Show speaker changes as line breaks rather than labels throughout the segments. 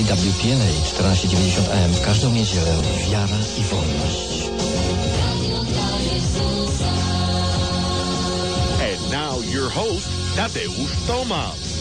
WPLA 1490 AM w każdą niedzielę. Wiara i wolność.
And now your host, Tadeusz Tomasz.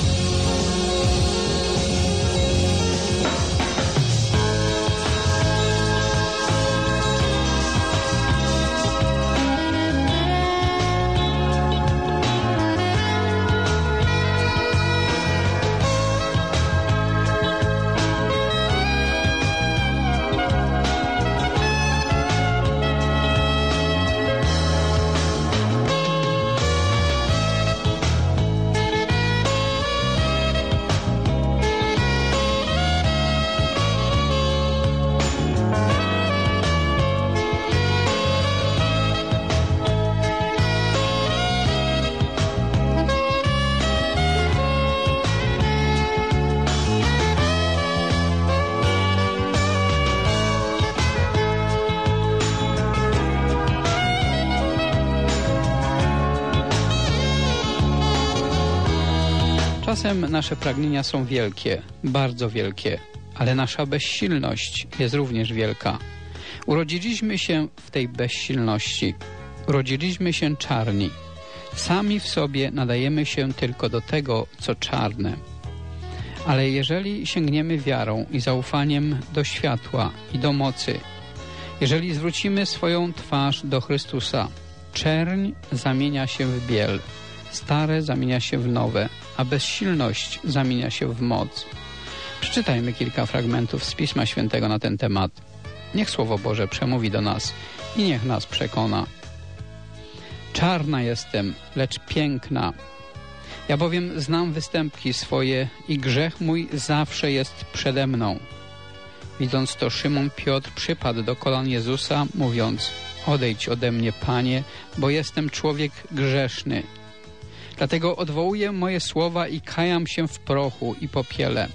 Czasem nasze pragnienia są wielkie, bardzo wielkie, ale nasza bezsilność jest również wielka. Urodziliśmy się w tej bezsilności. Urodziliśmy się czarni. Sami w sobie nadajemy się tylko do tego, co czarne. Ale jeżeli sięgniemy wiarą i zaufaniem do światła i do mocy, jeżeli zwrócimy swoją twarz do Chrystusa, czerń zamienia się w biel, stare zamienia się w nowe, a bezsilność zamienia się w moc. Przeczytajmy kilka fragmentów z Pisma Świętego na ten temat. Niech Słowo Boże przemówi do nas i niech nas przekona. Czarna jestem, lecz piękna. Ja bowiem znam występki swoje i grzech mój zawsze jest przede mną. Widząc to, Szymon Piotr przypadł do kolan Jezusa, mówiąc: odejdź ode mnie, Panie, bo jestem człowiek grzeszny. Dlatego odwołuję moje słowa i kajam się w prochu i popiele.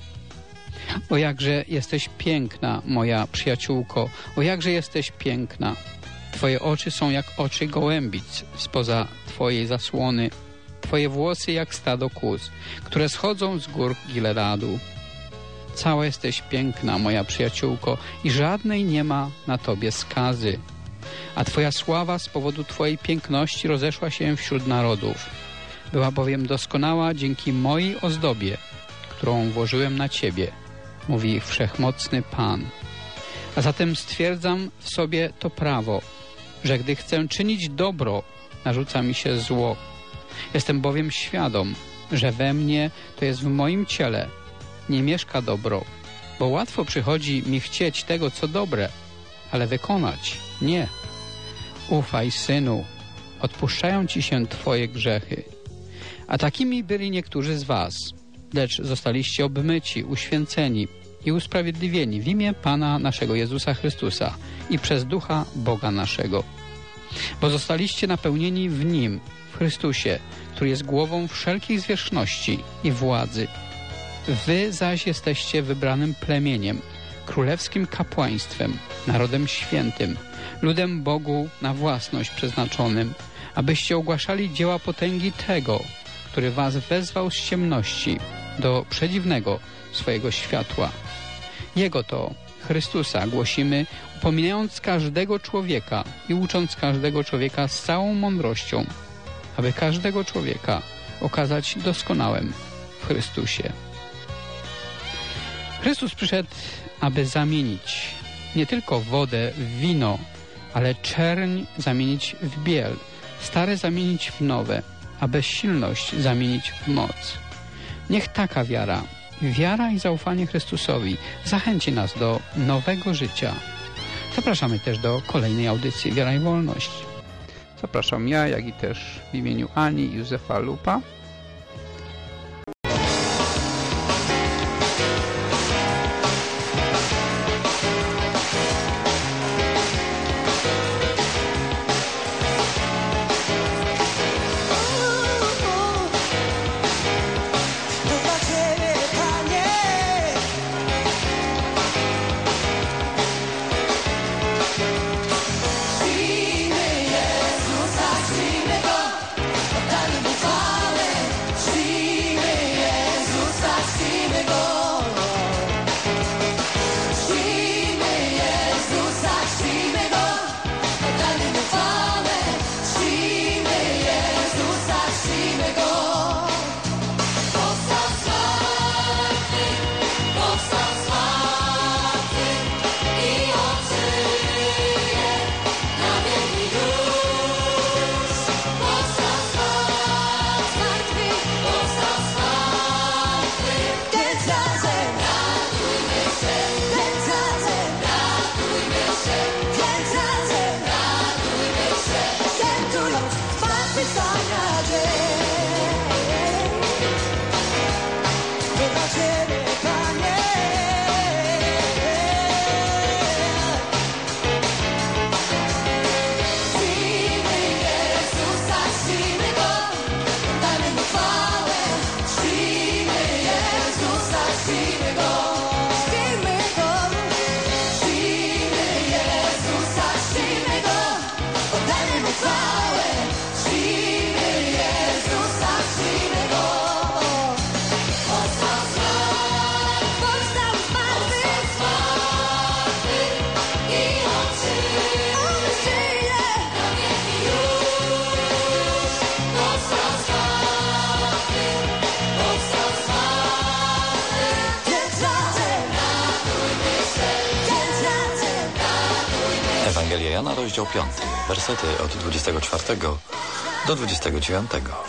O jakże jesteś piękna, moja przyjaciółko, o jakże jesteś piękna. Twoje oczy są jak oczy gołębic spoza twojej zasłony. Twoje włosy jak stado kóz, które schodzą z gór Gileadu. Cała jesteś piękna, moja przyjaciółko, i żadnej nie ma na tobie skazy. A twoja sława z powodu twojej piękności rozeszła się wśród narodów. Była bowiem doskonała dzięki mojej ozdobie, którą włożyłem na ciebie, mówi wszechmocny Pan. A zatem stwierdzam w sobie to prawo, że gdy chcę czynić dobro, narzuca mi się zło. Jestem bowiem świadom, że we mnie, to jest w moim ciele, nie mieszka dobro, bo łatwo przychodzi mi chcieć tego, co dobre, ale wykonać nie. Ufaj, synu, odpuszczają ci się twoje grzechy. A takimi byli niektórzy z was, lecz zostaliście obmyci, uświęceni i usprawiedliwieni w imię Pana naszego Jezusa Chrystusa i przez Ducha Boga naszego. Bo zostaliście napełnieni w Nim, w Chrystusie, który jest głową wszelkich zwierzchności i władzy. Wy zaś jesteście wybranym plemieniem, królewskim kapłaństwem, narodem świętym, ludem Bogu na własność przeznaczonym, abyście ogłaszali dzieła potęgi tego, który was wezwał z ciemności do przedziwnego swojego światła. Jego to, Chrystusa, głosimy, upominając każdego człowieka i ucząc każdego człowieka z całą mądrością, aby każdego człowieka okazać doskonałym w Chrystusie. Chrystus przyszedł, aby zamienić nie tylko wodę w wino, ale czerń zamienić w biel, stare zamienić w nowe, a bezsilność zamienić w moc. Niech taka wiara i zaufanie Chrystusowi zachęci nas do nowego życia. Zapraszamy też do kolejnej audycji Wiara i Wolność. Zapraszam ja, jak i też w imieniu Ani i Józefa Lupa.
Chwalę
Ewangelia Jana, rozdział 5, wersety od 24 do 29.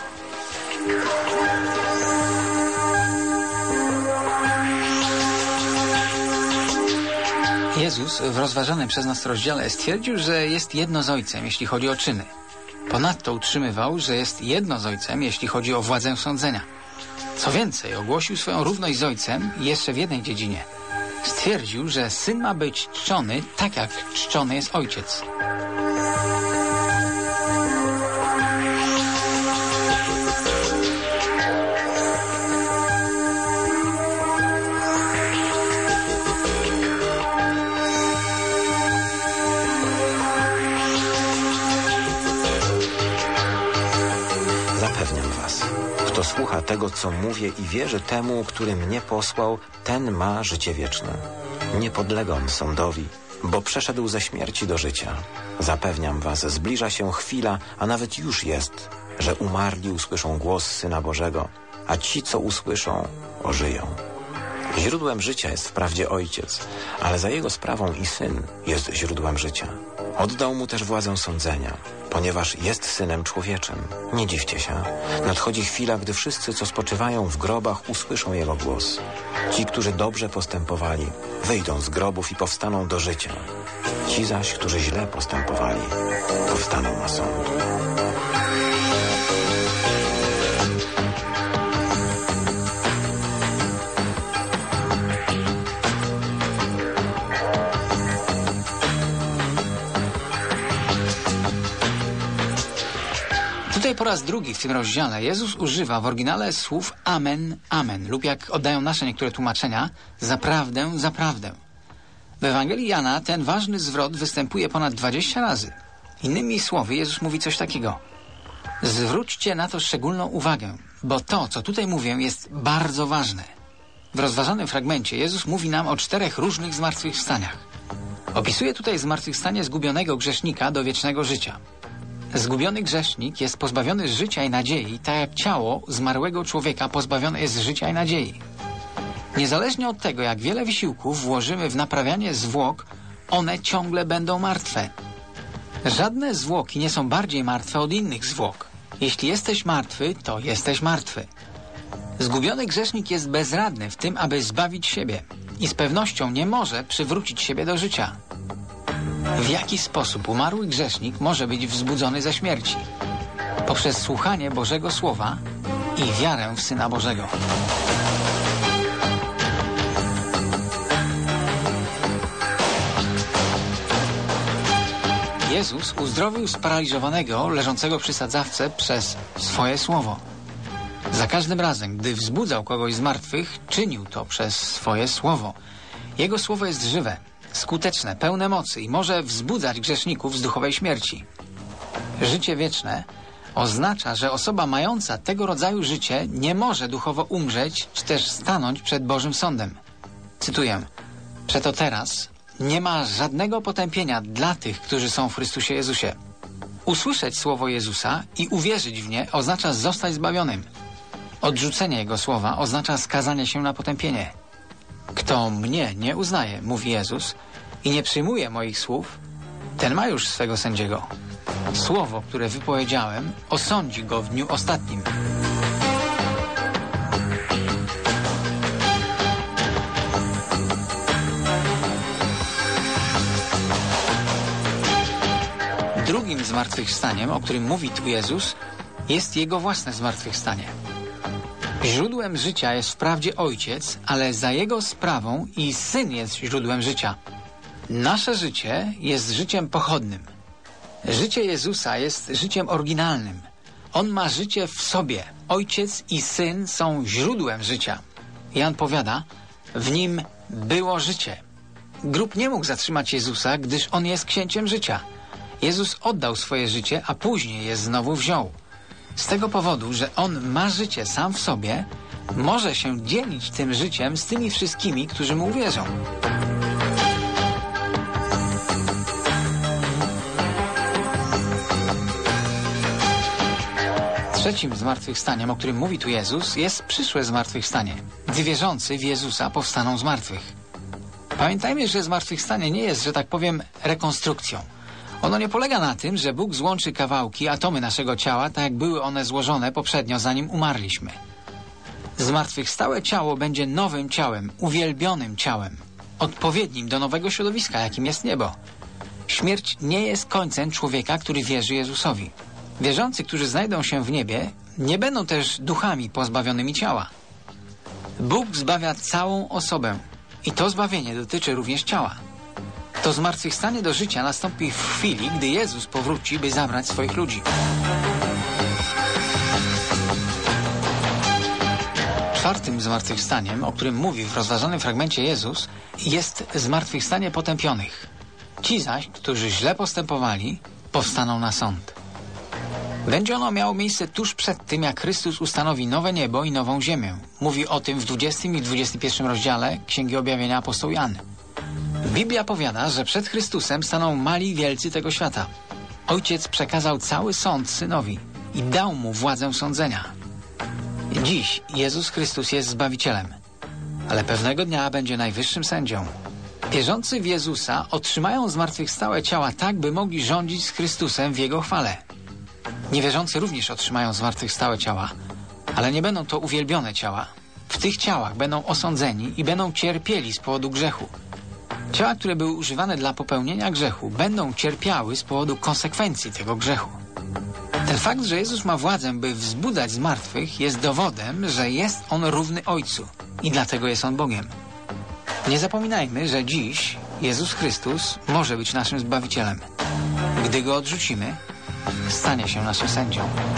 Jezus w rozważanym przez nas rozdziale stwierdził, że jest jedno z Ojcem, jeśli chodzi o czyny. Ponadto utrzymywał, że jest jedno z Ojcem, jeśli chodzi o władzę sądzenia. Co więcej, ogłosił swoją równość z Ojcem jeszcze w jednej dziedzinie. Stwierdził, że Syn ma być czczony tak, jak czczony jest Ojciec.
Zapewniam was, kto słucha tego, co mówię i wierzy temu, który mnie posłał, ten ma życie wieczne. Nie podlega on sądowi, bo przeszedł ze śmierci do życia. Zapewniam was, zbliża się chwila, a nawet już jest, że umarli usłyszą głos Syna Bożego, a ci, co usłyszą, ożyją. Źródłem życia jest wprawdzie Ojciec, ale za Jego sprawą i Syn jest źródłem życia. Oddał Mu też władzę sądzenia, ponieważ jest Synem Człowieczym. Nie dziwcie się. Nadchodzi chwila, gdy wszyscy, co spoczywają w grobach, usłyszą Jego głos. Ci, którzy dobrze postępowali, wyjdą z grobów i powstaną do życia. Ci zaś, którzy źle postępowali, powstaną na sąd.
Tutaj po raz drugi w tym rozdziale Jezus używa w oryginale słów amen, amen, lub jak oddają nasze niektóre tłumaczenia, zaprawdę, zaprawdę. W Ewangelii Jana ten ważny zwrot występuje ponad 20 razy. Innymi słowy, Jezus mówi coś takiego. Zwróćcie na to szczególną uwagę, bo to, co tutaj mówię, jest bardzo ważne. W rozważanym fragmencie Jezus mówi nam o 4 różnych zmartwychwstaniach. Opisuje tutaj zmartwychwstanie zgubionego grzesznika do wiecznego życia. Zgubiony grzesznik jest pozbawiony życia i nadziei, tak jak ciało zmarłego człowieka pozbawione jest życia i nadziei. Niezależnie od tego, jak wiele wysiłków włożymy w naprawianie zwłok, one ciągle będą martwe. Żadne zwłoki nie są bardziej martwe od innych zwłok. Jeśli jesteś martwy, to jesteś martwy. Zgubiony grzesznik jest bezradny w tym, aby zbawić siebie i z pewnością nie może przywrócić siebie do życia. W jaki sposób umarły grzesznik może być wzbudzony ze śmierci? Poprzez słuchanie Bożego Słowa i wiarę w Syna Bożego. Jezus uzdrowił sparaliżowanego leżącego przy sadzawce przez swoje Słowo. Za każdym razem, gdy wzbudzał kogoś z martwych, czynił to przez swoje Słowo. Jego Słowo jest żywe, skuteczne, pełne mocy i może wzbudzać grzeszników z duchowej śmierci. Życie wieczne oznacza, że osoba mająca tego rodzaju życie nie może duchowo umrzeć, czy też stanąć przed Bożym Sądem. Cytuję. Przeto teraz nie ma żadnego potępienia dla tych, którzy są w Chrystusie Jezusie. Usłyszeć słowo Jezusa i uwierzyć w nie oznacza zostać zbawionym. Odrzucenie Jego słowa oznacza skazanie się na potępienie. Kto mnie nie uznaje, mówi Jezus, i nie przyjmuje moich słów, ten ma już swego sędziego. Słowo, które wypowiedziałem, osądzi go w dniu ostatnim. Drugim zmartwychwstaniem, o którym mówi tu Jezus, jest Jego własne zmartwychwstanie. Źródłem życia jest wprawdzie Ojciec, ale za Jego sprawą i Syn jest źródłem życia. Nasze życie jest życiem pochodnym. Życie Jezusa jest życiem oryginalnym. On ma życie w sobie. Ojciec i Syn są źródłem życia. Jan powiada, w Nim było życie. Grób nie mógł zatrzymać Jezusa, gdyż On jest księciem życia. Jezus oddał swoje życie, a później je znowu wziął. Z tego powodu, że On ma życie sam w sobie, może się dzielić tym życiem z tymi wszystkimi, którzy Mu uwierzą. Trzecim zmartwychwstaniem, o którym mówi tu Jezus, jest przyszłe zmartwychwstanie, gdy wierzący w Jezusa powstaną z martwych. Pamiętajmy, że zmartwychwstanie nie jest, że tak powiem, rekonstrukcją. Ono nie polega na tym, że Bóg złączy kawałki, atomy naszego ciała, tak jak były one złożone poprzednio, zanim umarliśmy. Zmartwychwstałe ciało będzie nowym ciałem, uwielbionym ciałem, odpowiednim do nowego środowiska, jakim jest niebo. Śmierć nie jest końcem człowieka, który wierzy Jezusowi. Wierzący, którzy znajdą się w niebie, nie będą też duchami pozbawionymi ciała. Bóg zbawia całą osobę i to zbawienie dotyczy również ciała. To zmartwychwstanie do życia nastąpi w chwili, gdy Jezus powróci, by zabrać swoich ludzi. Czwartym zmartwychwstaniem, o którym mówi w rozważanym fragmencie Jezus, jest zmartwychwstanie potępionych. Ci zaś, którzy źle postępowali, powstaną na sąd. Będzie ono miało miejsce tuż przed tym, jak Chrystus ustanowi nowe niebo i nową ziemię. Mówi o tym w 20 i 21 rozdziale Księgi Objawienia apostoł Jan. Biblia powiada, że przed Chrystusem staną mali i wielcy tego świata. Ojciec przekazał cały sąd Synowi i dał mu władzę sądzenia. Dziś Jezus Chrystus jest Zbawicielem, ale pewnego dnia będzie najwyższym sędzią. Wierzący w Jezusa otrzymają zmartwychwstałe ciała tak, by mogli rządzić z Chrystusem w Jego chwale. Niewierzący również otrzymają zmartwychwstałe ciała, ale nie będą to uwielbione ciała. W tych ciałach będą osądzeni i będą cierpieli z powodu grzechu. Ciała, które były używane dla popełnienia grzechu, będą cierpiały z powodu konsekwencji tego grzechu. Ten fakt, że Jezus ma władzę, by wzbudzać zmartwych, jest dowodem, że jest On równy Ojcu i dlatego jest On Bogiem. Nie zapominajmy, że dziś Jezus Chrystus może być naszym Zbawicielem. Gdy Go odrzucimy, stanie się naszym sędzią.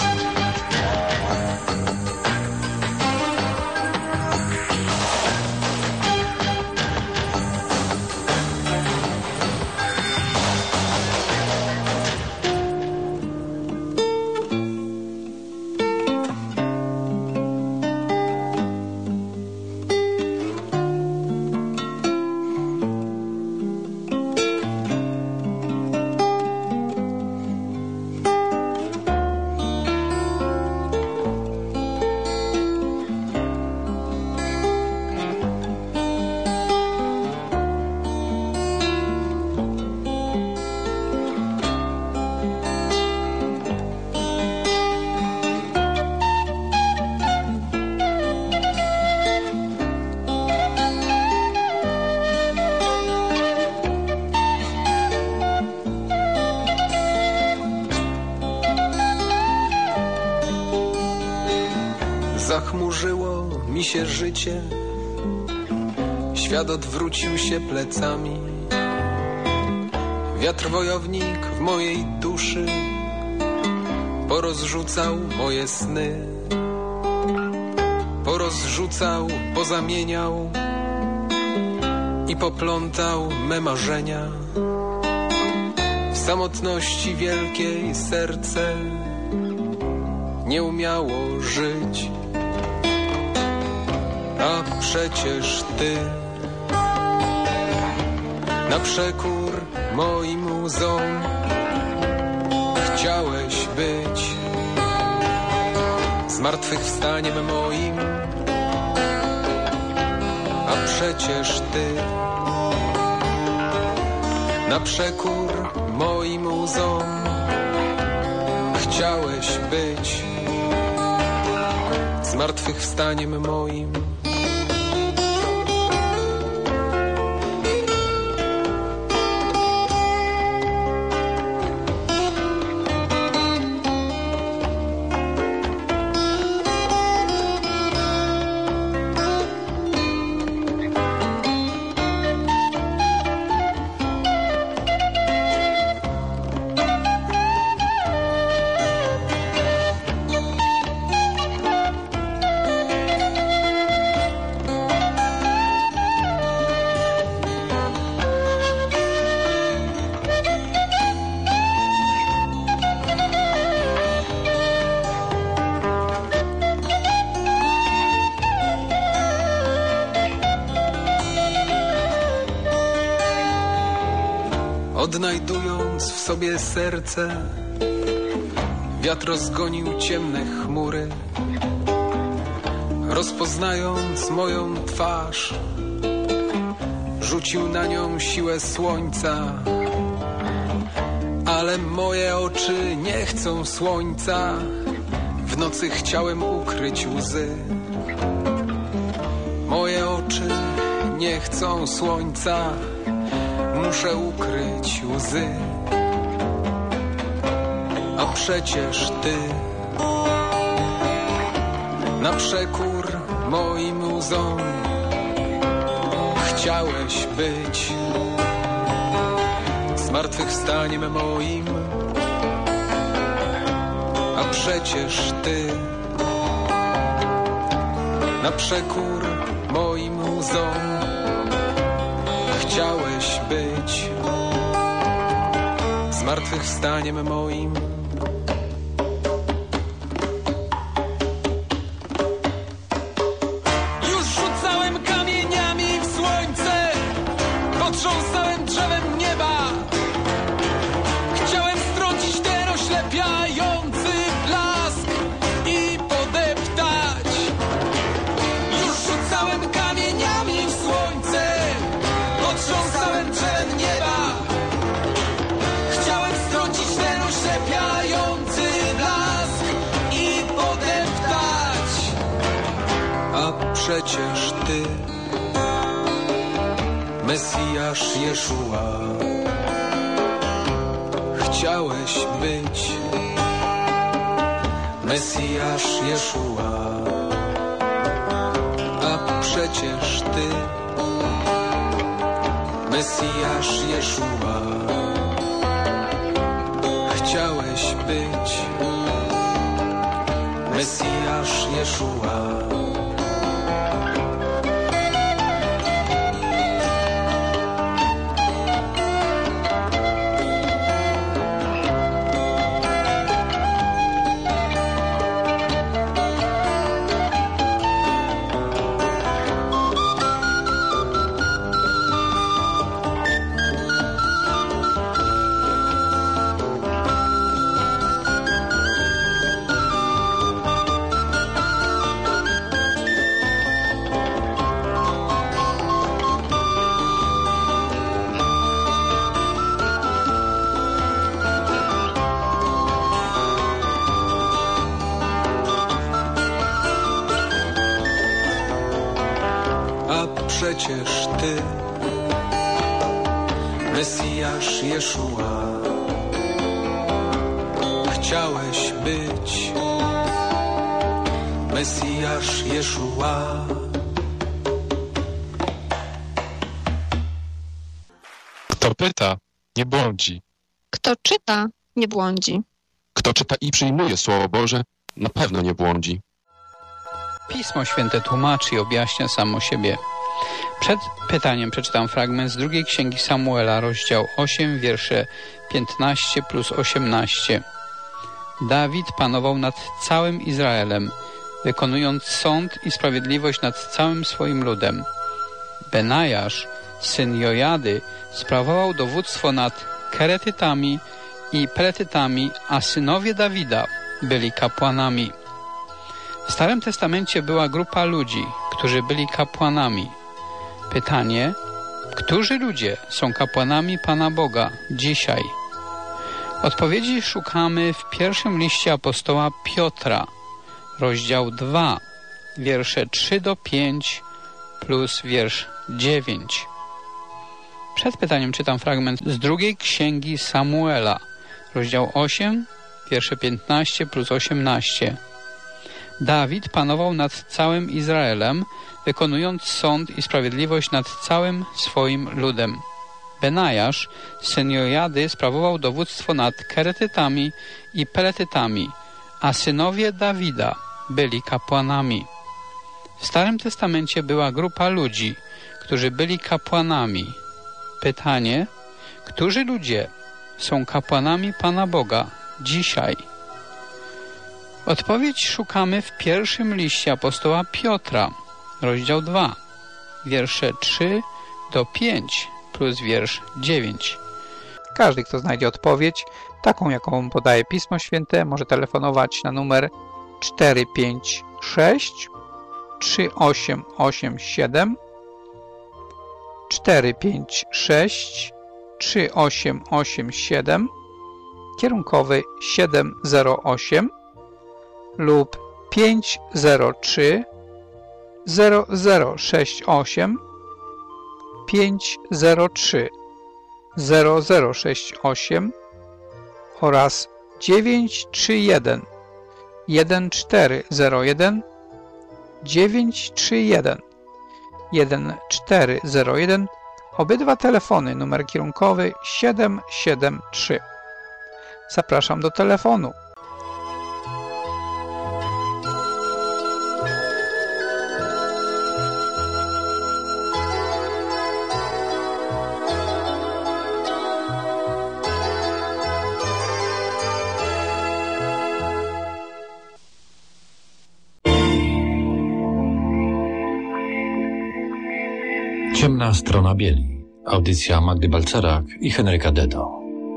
Zachmurzyło mi się życie, świat odwrócił się plecami. Wiatr wojownik w mojej duszy porozrzucał moje sny, porozrzucał, pozamieniał i poplątał me marzenia. W samotności wielkiej serce nie umiało żyć. A przecież Ty na przekór moim łzom chciałeś być zmartwychwstaniem moim. A przecież Ty na przekór moim łzom chciałeś być zmartwychwstaniem moim. Odnajdując w sobie serce, wiatr rozgonił ciemne chmury. Rozpoznając moją twarz, rzucił na nią siłę słońca, a ale moje oczy nie chcą słońca. W nocy chciałem ukryć łzy. Moje oczy nie chcą słońca, muszę ukryć łzy. A przecież ty, na przekór moim łzom, chciałeś być zmartwychwstaniem moim. A przecież ty, na przekór moim łzom, chciałeś być zmartwychwstaniem moim. Już rzucałem kamieniami w słońce, potrząsałem drzewem nieba. Chciałem strącić ten oślepiający blask i podeptać. Już rzucałem kamieniami w słońce, potrząsałem drzewem nieba. Chciałem strącić ten oślepiający blask i podeptać. A przecież ty, Mesjasz Jeszua, chciałeś być Mesjasz Jeszua. A przecież ty, Mesjasz Jeszua, chciałeś być Mesjasz Jeszua. Przecież ty, Mesjasz Jeszua, chciałeś być Mesjasz Jeszua.
Kto pyta, nie błądzi.
Kto czyta, nie błądzi.
Kto czyta i przyjmuje Słowo Boże, na pewno nie błądzi.
Pismo Święte tłumaczy i objaśnia samo siebie. Przed pytaniem przeczytam fragment z drugiej księgi Samuela, rozdział 8, wiersze 15+18. Dawid panował nad całym Izraelem, wykonując sąd i sprawiedliwość nad całym swoim ludem. Benajasz, syn Jojady, sprawował dowództwo nad Keretytami i Peletytami, a synowie Dawida byli kapłanami. W Starym Testamencie była grupa ludzi, którzy byli kapłanami. Pytanie, którzy ludzie są kapłanami Pana Boga dzisiaj? Odpowiedzi szukamy w pierwszym liście apostoła Piotra, rozdział 2, wiersze 3-5 plus wiersz 9. Przed pytaniem czytam fragment z drugiej księgi Samuela, rozdział 8, wiersze 15+18. Dawid panował nad całym Izraelem, wykonując sąd i sprawiedliwość nad całym swoim ludem. Benajasz, syn Jojady, sprawował dowództwo nad Keretytami i Peletytami, a synowie Dawida byli kapłanami. W Starym Testamencie była grupa ludzi, którzy byli kapłanami. Pytanie, którzy ludzie są kapłanami Pana Boga dzisiaj? Odpowiedź szukamy w pierwszym liście apostoła Piotra, rozdział 2, wiersze 3-5 plus wiersz 9.
Każdy, kto znajdzie odpowiedź, taką jaką podaje Pismo Święte, może telefonować na numer 456 3887 456 3887 kierunkowy 708 lub 503 0068 503 0068 oraz 931 1401 931 1401. Obydwa telefony, numer kierunkowy 773. Zapraszam do telefonu.
Ciemna strona bieli. Audycja Magdy Balcerak i Henryka Dedo.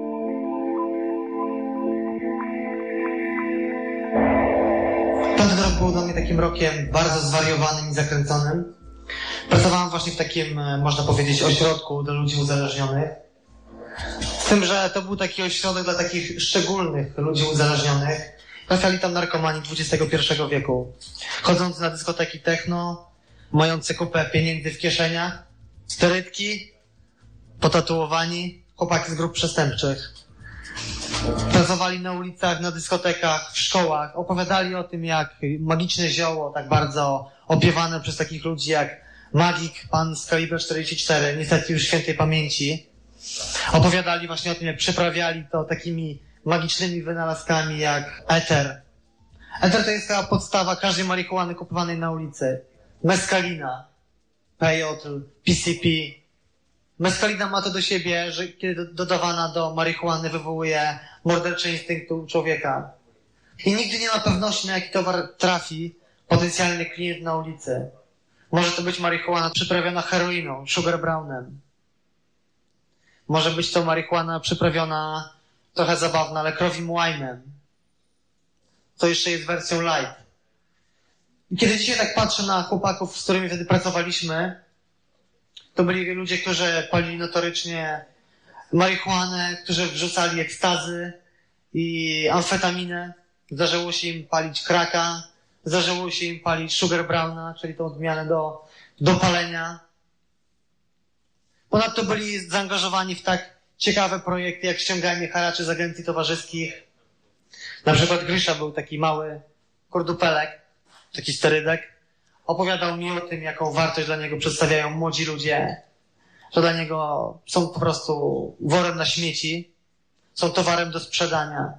Ten rok był dla mnie takim rokiem bardzo zwariowanym i zakręconym. Pracowałem właśnie w takim, można powiedzieć, ośrodku dla ludzi uzależnionych. Z tym, że to był taki ośrodek dla takich szczególnych ludzi uzależnionych. Trafiali tam narkomani XXI wieku. Chodzący na dyskoteki techno, mający kupę pieniędzy w kieszeniach, sterydki, potatuowani, chłopaki z grup przestępczych. Pracowali na ulicach, na dyskotekach, w szkołach. Opowiadali o tym, jak magiczne zioło, tak bardzo opiewane przez takich ludzi jak magik, pan z kalibra 44, niestety już świętej pamięci. Opowiadali właśnie o tym, jak przyprawiali to takimi magicznymi wynalazkami jak eter. Eter to jest chyba podstawa każdej marihuany kupowanej na ulicy. Meskalina, peyotl, PCP. Meskalina ma to do siebie, że kiedy dodawana do marihuany wywołuje mordercze instynkty u człowieka. I nigdy nie ma pewności, na jaki towar trafi potencjalny klient na ulicy. Może to być marihuana przyprawiona heroiną, sugar brownem. Może być to marihuana przyprawiona, trochę zabawna, ale crowim wine'em. To jeszcze jest wersją light. I kiedy dzisiaj tak patrzę na chłopaków, z którymi wtedy pracowaliśmy, to byli ludzie, którzy palili notorycznie marihuanę, którzy wrzucali ekstazy i amfetaminę. Zdarzyło się im palić kraka, zdarzyło się im palić sugar browna, czyli tą odmianę do palenia. Ponadto byli zaangażowani w tak ciekawe projekty, jak ściąganie haraczy z agencji towarzyskich. Na przykład Grysza był taki mały kordupelek, taki sterydek. Opowiadał mi o tym, jaką wartość dla niego przedstawiają młodzi ludzie, że dla niego są po prostu worem na śmieci, są towarem do sprzedania.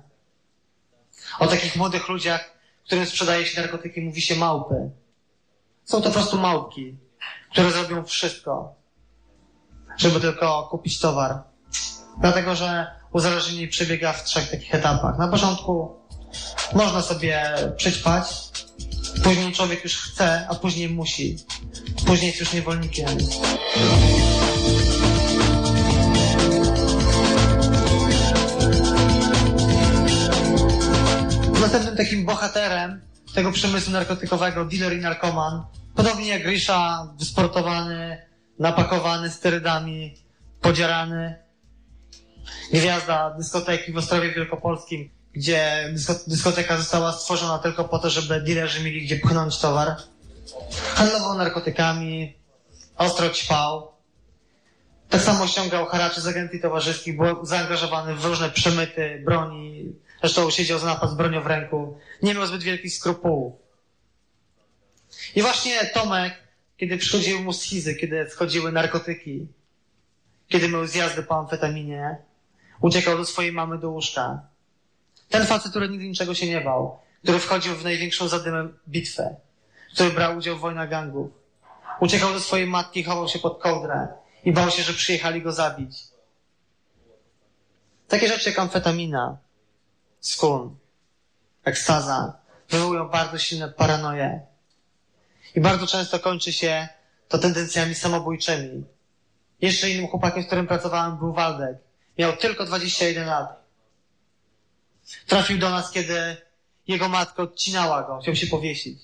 O takich młodych ludziach, którym sprzedaje się narkotyki, mówi się małpy. Są to po prostu małpki, które zrobią wszystko, żeby tylko kupić towar. Dlatego, że uzależnienie przebiega w 3 takich etapach. Na początku można sobie przyćpać, później człowiek już chce, a później musi. Później jest już niewolnikiem. Następnym takim bohaterem tego przemysłu narkotykowego, dealer i narkoman, podobnie jak Grysza, wysportowany, napakowany sterydami, podzierany. Gwiazda dyskoteki w Ostrowie Wielkopolskim, gdzie dyskoteka została stworzona tylko po to, żeby dealerzy mieli gdzie pchnąć towar. Handlował narkotykami, ostro ćpał. Tak samo ściągał haracze z agencji towarzyskich, był zaangażowany w różne przemyty broni. Zresztą siedział za napad z bronią w ręku. Nie miał zbyt wielkich skrupułów. I właśnie Tomek, kiedy przychodziły mu schizy, kiedy schodziły narkotyki, kiedy miał zjazdy po amfetaminie, uciekał do swojej mamy do łóżka. Ten facet, który nigdy niczego się nie bał, który wchodził w największą zadymę bitwę, który brał udział w wojnach gangów. Uciekał do swojej matki, chował się pod kołdrę i bał się, że przyjechali go zabić. Takie rzeczy jak amfetamina, skun, ekstaza wywołują bardzo silne paranoje. I bardzo często kończy się to tendencjami samobójczymi. Jeszcze innym chłopakiem, z którym pracowałem, był Waldek. Miał tylko 21 lat. Trafił do nas, kiedy jego matka odcinała go, chciał się powiesić.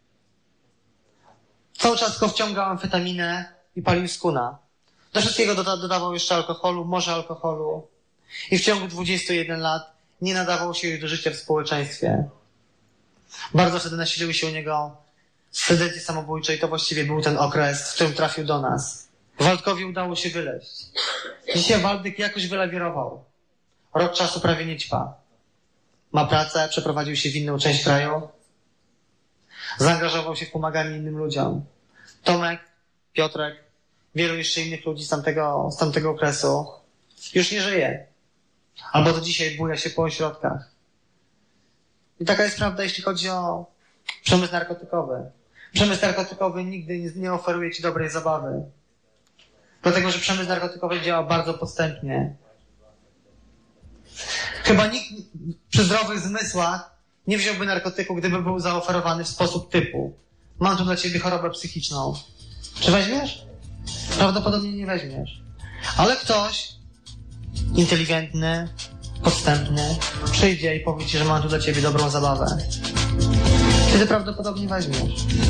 Cały czas go wciągał amfetaminę i palił skuna. Do wszystkiego dodawał jeszcze alkoholu, morze alkoholu. I w ciągu 21 lat nie nadawał się już do życia w społeczeństwie. Bardzo wtedy nasiliły się u niego tendencje samobójcze i to właściwie był ten okres, w którym trafił do nas. Waldkowi udało się wyleźć. Dzisiaj Waldek jakoś wylawirował. Rok czasu prawie nie ćpa. Ma pracę, przeprowadził się w inną część kraju. Zaangażował się w pomaganie innym ludziom. Tomek, Piotrek, wielu jeszcze innych ludzi z tamtego okresu już nie żyje. Albo do dzisiaj buja się po ośrodkach. I taka jest prawda, jeśli chodzi o przemysł narkotykowy. Przemysł narkotykowy nigdy nie oferuje ci dobrej zabawy. Dlatego, że przemysł narkotykowy działa bardzo podstępnie. Chyba nikt przy zdrowych zmysłach nie wziąłby narkotyku, gdyby był zaoferowany w sposób typu: mam tu dla ciebie chorobę psychiczną. Czy weźmiesz? Prawdopodobnie nie weźmiesz. Ale ktoś inteligentny, podstępny przyjdzie i powie ci, że mam tu dla ciebie dobrą zabawę. Wtedy prawdopodobnie weźmiesz.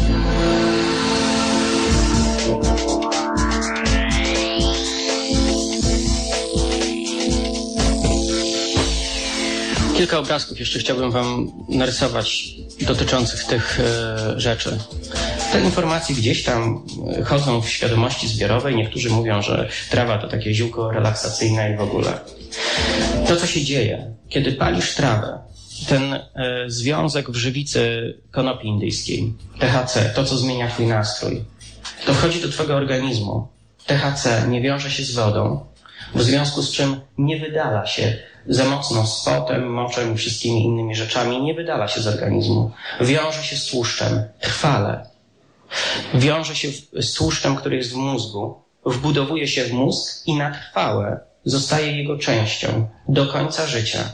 Kilka obrazków jeszcze chciałbym wam narysować dotyczących tych rzeczy. Te informacje gdzieś tam chodzą w świadomości zbiorowej. Niektórzy mówią, że trawa to takie ziółko relaksacyjne i w ogóle. To, co się dzieje, kiedy palisz trawę, ten związek w żywicy konopi indyjskiej, THC, to, co zmienia twój nastrój, to wchodzi do twojego organizmu. THC nie wiąże się z wodą, w związku z czym nie wydala się za mocno z potem, moczem i wszystkimi innymi rzeczami, nie wydala się z organizmu. Wiąże się z tłuszczem trwale. Wiąże się z tłuszczem, który jest w mózgu, wbudowuje się w mózg i na trwałe zostaje jego częścią do końca życia.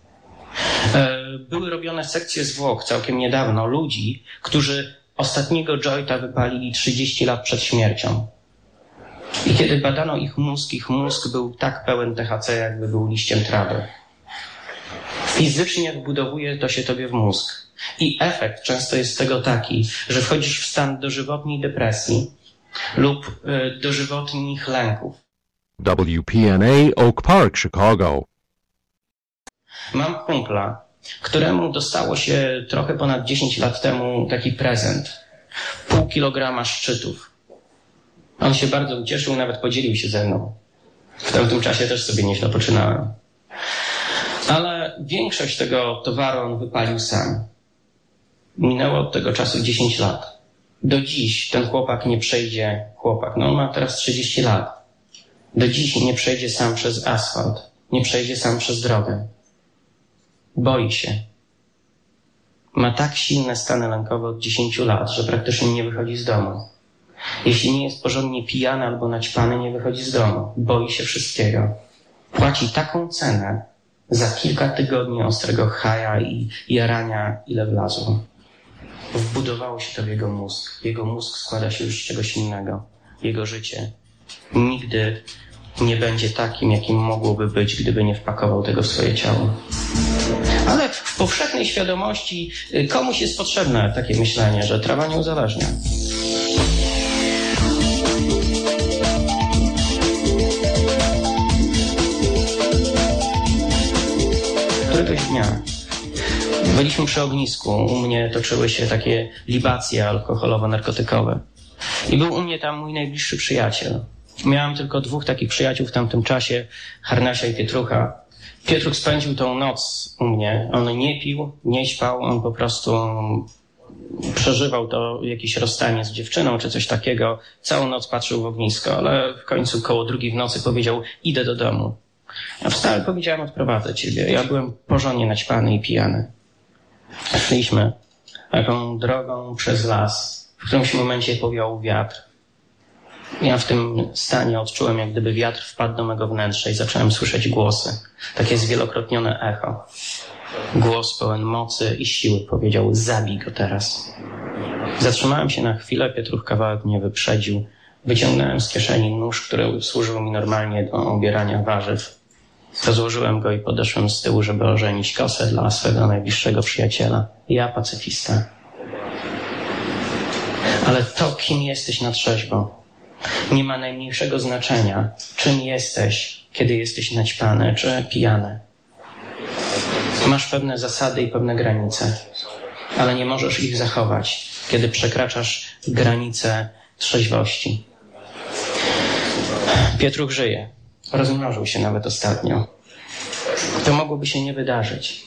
Były robione sekcje zwłok całkiem niedawno ludzi, którzy ostatniego jointa wypalili 30 lat przed śmiercią. I kiedy badano ich mózg był tak pełen THC, jakby był liściem trawy. Fizycznie wbudowuje to się tobie w mózg. I efekt często jest z tego taki, że wchodzisz w stan dożywotniej depresji lub dożywotnich lęków.
WPNA Oak Park, Chicago.
Mam kumpla, któremu dostało się trochę ponad 10 lat temu taki prezent. 0,5 kilograma szczytów. On się bardzo ucieszył, nawet podzielił się ze mną. W tamtym czasie też sobie nieźle poczynałem. Ale większość tego towaru on wypalił sam. Minęło od tego czasu 10 lat. Do dziś ten chłopak nie przejdzie, no on ma teraz 30 lat. Do dziś nie przejdzie sam przez asfalt, nie przejdzie sam przez drogę. Boi się. Ma tak silne stany lękowe od 10 lat, że praktycznie nie wychodzi z domu. Jeśli nie jest porządnie pijany albo naćpany, nie wychodzi z domu. Boi się wszystkiego. Płaci taką cenę za kilka tygodni ostrego haja i jarania, ile wlazło. Wbudowało się to w jego mózg. Jego mózg składa się już z czegoś innego. Jego życie nigdy nie będzie takim, jakim mogłoby być, gdyby nie wpakował tego w swoje ciało. Ale w powszechnej świadomości komuś jest potrzebne takie myślenie, że trawa nie uzależnia. Któregoś dnia byliśmy przy ognisku. U mnie toczyły się takie libacje alkoholowo-narkotykowe. I był u mnie tam mój najbliższy przyjaciel. Miałem tylko 2 takich przyjaciół w tamtym czasie, Harnasia i Pietrucha. Pietruch spędził tą noc u mnie. On nie pił, nie śpał, on po prostu przeżywał to jakieś rozstanie z dziewczyną czy coś takiego. Całą noc patrzył w ognisko, ale w końcu koło 2 w nocy powiedział: idę do domu. Ja wstałem, powiedziałem: odprowadzę ciebie. Ja byłem porządnie naćpany i pijany. Szliśmy taką drogą przez las. W którymś momencie powiał wiatr. Ja w tym stanie odczułem, jak gdyby wiatr wpadł do mego wnętrza i zacząłem słyszeć głosy. Takie zwielokrotnione echo. Głos pełen mocy i siły powiedział: zabij go teraz. Zatrzymałem się na chwilę, Pietruch kawałek mnie wyprzedził. Wyciągnąłem z kieszeni nóż, który służył mi normalnie do obierania warzyw. Rozłożyłem go i podeszłem z tyłu, żeby ożenić kosę dla swego najbliższego przyjaciela. Ja pacyfista. Ale to, kim jesteś na trzeźwo, nie ma najmniejszego znaczenia, czym jesteś, kiedy jesteś naćpany czy pijany. Masz pewne zasady i pewne granice, ale nie możesz ich zachować, kiedy przekraczasz granice trzeźwości. Pietruch żyje. Rozmnożył się nawet ostatnio. To mogłoby się nie wydarzyć.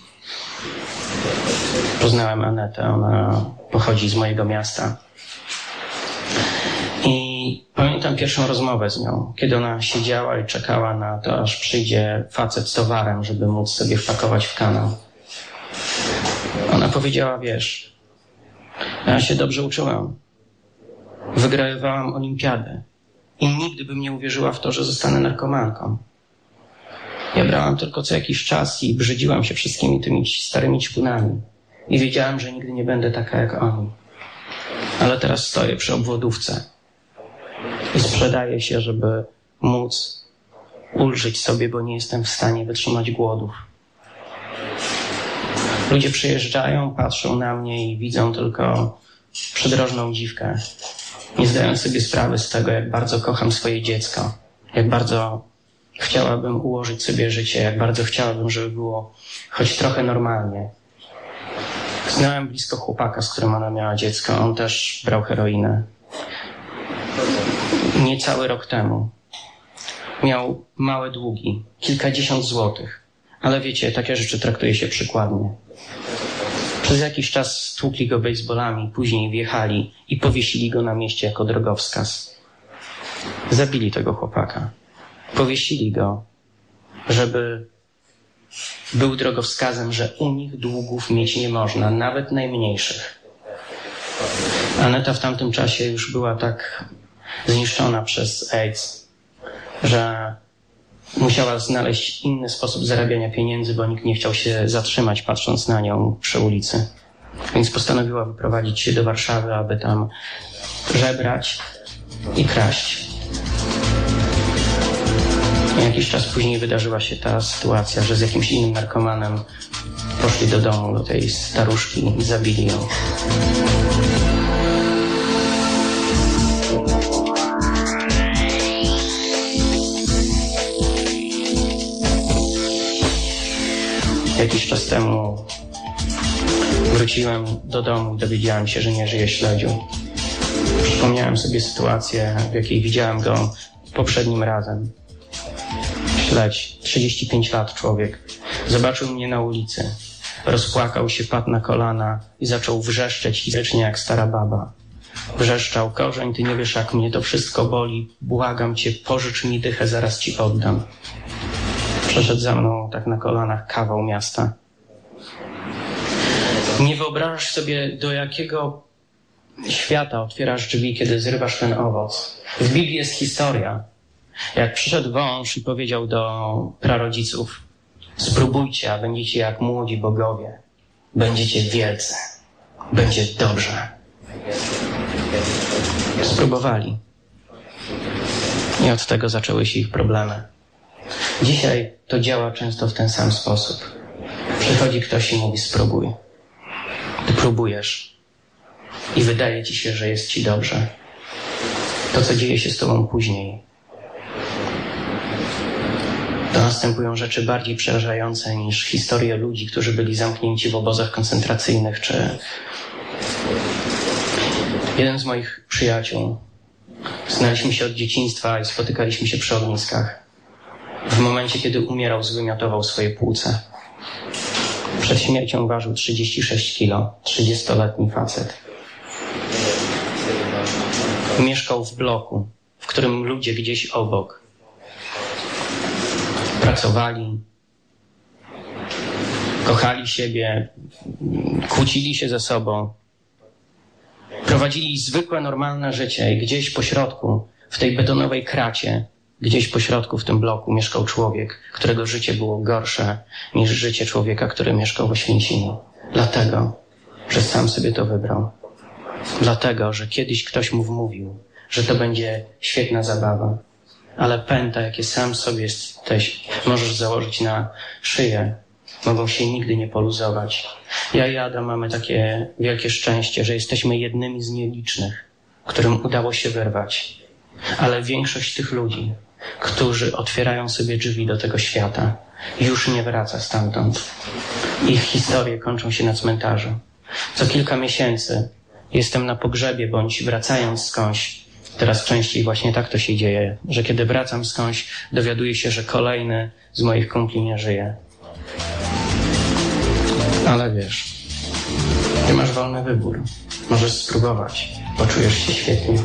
Poznałem Anetę, ona pochodzi z mojego miasta. I pamiętam pierwszą rozmowę z nią, kiedy ona siedziała i czekała na to, aż przyjdzie facet z towarem, żeby móc sobie wpakować w kanał. Ona powiedziała, wiesz, ja się dobrze uczyłam. Wygrywałam olimpiadę i nigdy bym nie uwierzyła w to, że zostanę narkomanką. Ja brałam tylko co jakiś czas i brzydziłam się wszystkimi tymi starymi ćpunami. I wiedziałam, że nigdy nie będę taka jak oni. Ale teraz stoję przy obwodówce i sprzedaję się, żeby móc ulżyć sobie, bo nie jestem w stanie wytrzymać głodów. Ludzie przyjeżdżają, patrzą na mnie i widzą tylko przydrożną dziwkę. Nie zdają sobie sprawy z tego, jak bardzo kocham swoje dziecko, jak bardzo chciałabym ułożyć sobie życie, jak bardzo chciałabym, żeby było choć trochę normalnie. Znałem blisko chłopaka, z którym ona miała dziecko. On też brał heroinę. Niecały rok temu. Miał małe długi, kilkadziesiąt złotych. Ale wiecie, takie rzeczy traktuje się przykładnie. Przez jakiś czas stłukli go bejsbolami, później wjechali i powiesili go na mieście jako drogowskaz. Zabili tego chłopaka. Powiesili go, żeby był drogowskazem, że u nich długów mieć nie można, nawet najmniejszych. Aneta w tamtym czasie już była tak zniszczona przez AIDS, że musiała znaleźć inny sposób zarabiania pieniędzy, bo nikt nie chciał się zatrzymać, patrząc na nią przy ulicy. Więc postanowiła wyprowadzić się do Warszawy, aby tam żebrać i kraść. Jakiś czas później wydarzyła się ta sytuacja, że z jakimś innym narkomanem poszli do domu, do tej staruszki i zabili ją. Jakiś czas temu wróciłem do domu i dowiedziałem się, że nie żyje Śledziu. Przypomniałem sobie sytuację, w jakiej widziałem go poprzednim razem. Śledź, 35 lat człowiek, zobaczył mnie na ulicy, rozpłakał się, padł na kolana i zaczął wrzeszczeć histerycznie jak stara baba. Wrzeszczał, Korzeń, ty nie wiesz, jak mnie to wszystko boli, błagam cię, pożycz mi dychę, zaraz ci oddam. Przeszedł za mną tak na kolanach kawał miasta. Nie wyobrażasz sobie, do jakiego świata otwierasz drzwi, kiedy zrywasz ten owoc. W Biblii jest historia. Jak przyszedł wąż i powiedział do prarodziców, spróbujcie, a będziecie jak młodzi bogowie. Będziecie wielcy. Będzie dobrze. Spróbowali. I od tego zaczęły się ich problemy. Dzisiaj to działa często w ten sam sposób. Przychodzi ktoś i mówi, spróbuj. Ty próbujesz i wydaje ci się, że jest ci dobrze. To, co dzieje się z tobą później, to następują rzeczy bardziej przerażające niż historie ludzi, którzy byli zamknięci w obozach koncentracyjnych, czy jeden z moich przyjaciół. Znaliśmy się od dzieciństwa i spotykaliśmy się przy ogniskach. W momencie, kiedy umierał, zwymiotował swoje płuce. Przed śmiercią ważył 36 kilo, 30-letni facet. Mieszkał w bloku, w którym ludzie gdzieś obok pracowali, kochali siebie, kłócili się ze sobą, prowadzili zwykłe, normalne życie i gdzieś po środku, w tej betonowej kracie, gdzieś po środku w tym bloku mieszkał człowiek, którego życie było gorsze niż życie człowieka, który mieszkał w Oświęcimiu. Dlatego, że sam sobie to wybrał. Dlatego, że kiedyś ktoś mu wmówił, że to będzie świetna zabawa. Ale pęta, jakie sam sobie jesteś, możesz założyć na szyję, mogą się nigdy nie poluzować. Ja i Adam mamy takie wielkie szczęście, że jesteśmy jednymi z nielicznych, którym udało się wyrwać. Ale większość tych ludzi, którzy otwierają sobie drzwi do tego świata, już nie wraca stamtąd. Ich historie kończą się na cmentarzu. Co kilka miesięcy jestem na pogrzebie, bądź wracając skądś. Teraz częściej właśnie tak to się dzieje, że kiedy wracam skądś, dowiaduję się, że kolejny z moich kumpli nie żyje. Ale wiesz, ty masz wolny wybór. Możesz spróbować. Poczujesz się świetnie.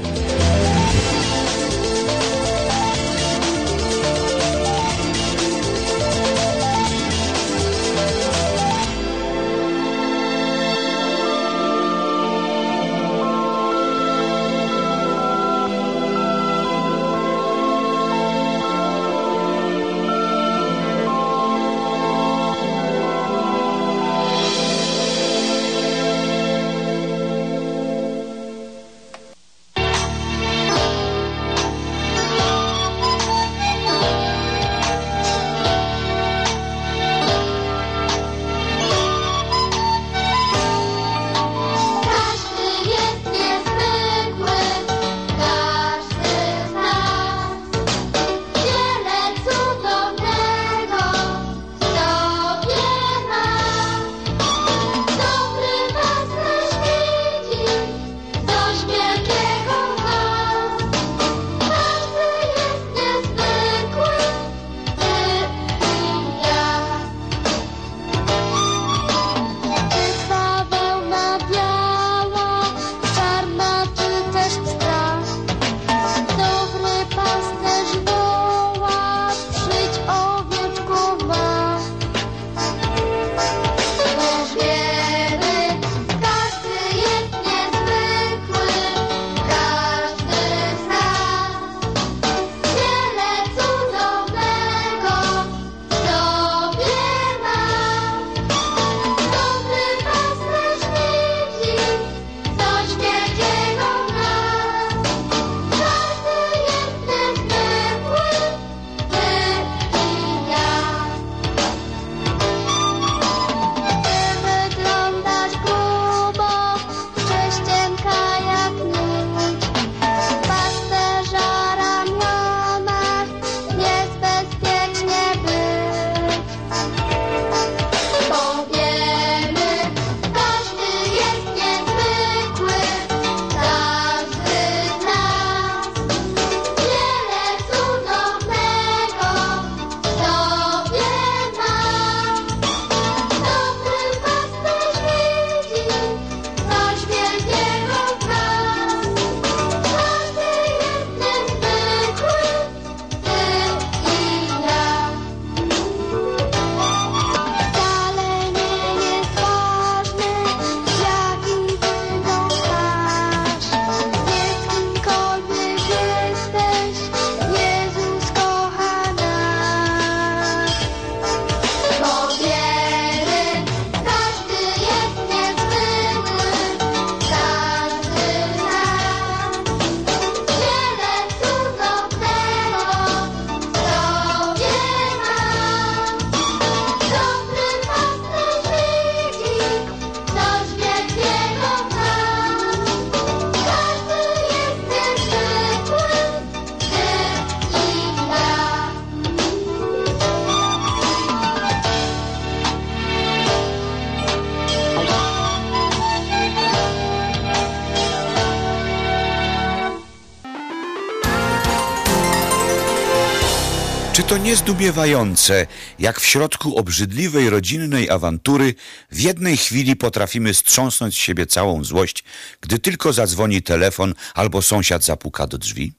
Czy to nie zdumiewające, jak w środku obrzydliwej rodzinnej awantury w jednej chwili potrafimy strząsnąć z siebie całą złość, gdy tylko zadzwoni telefon albo sąsiad zapuka do drzwi?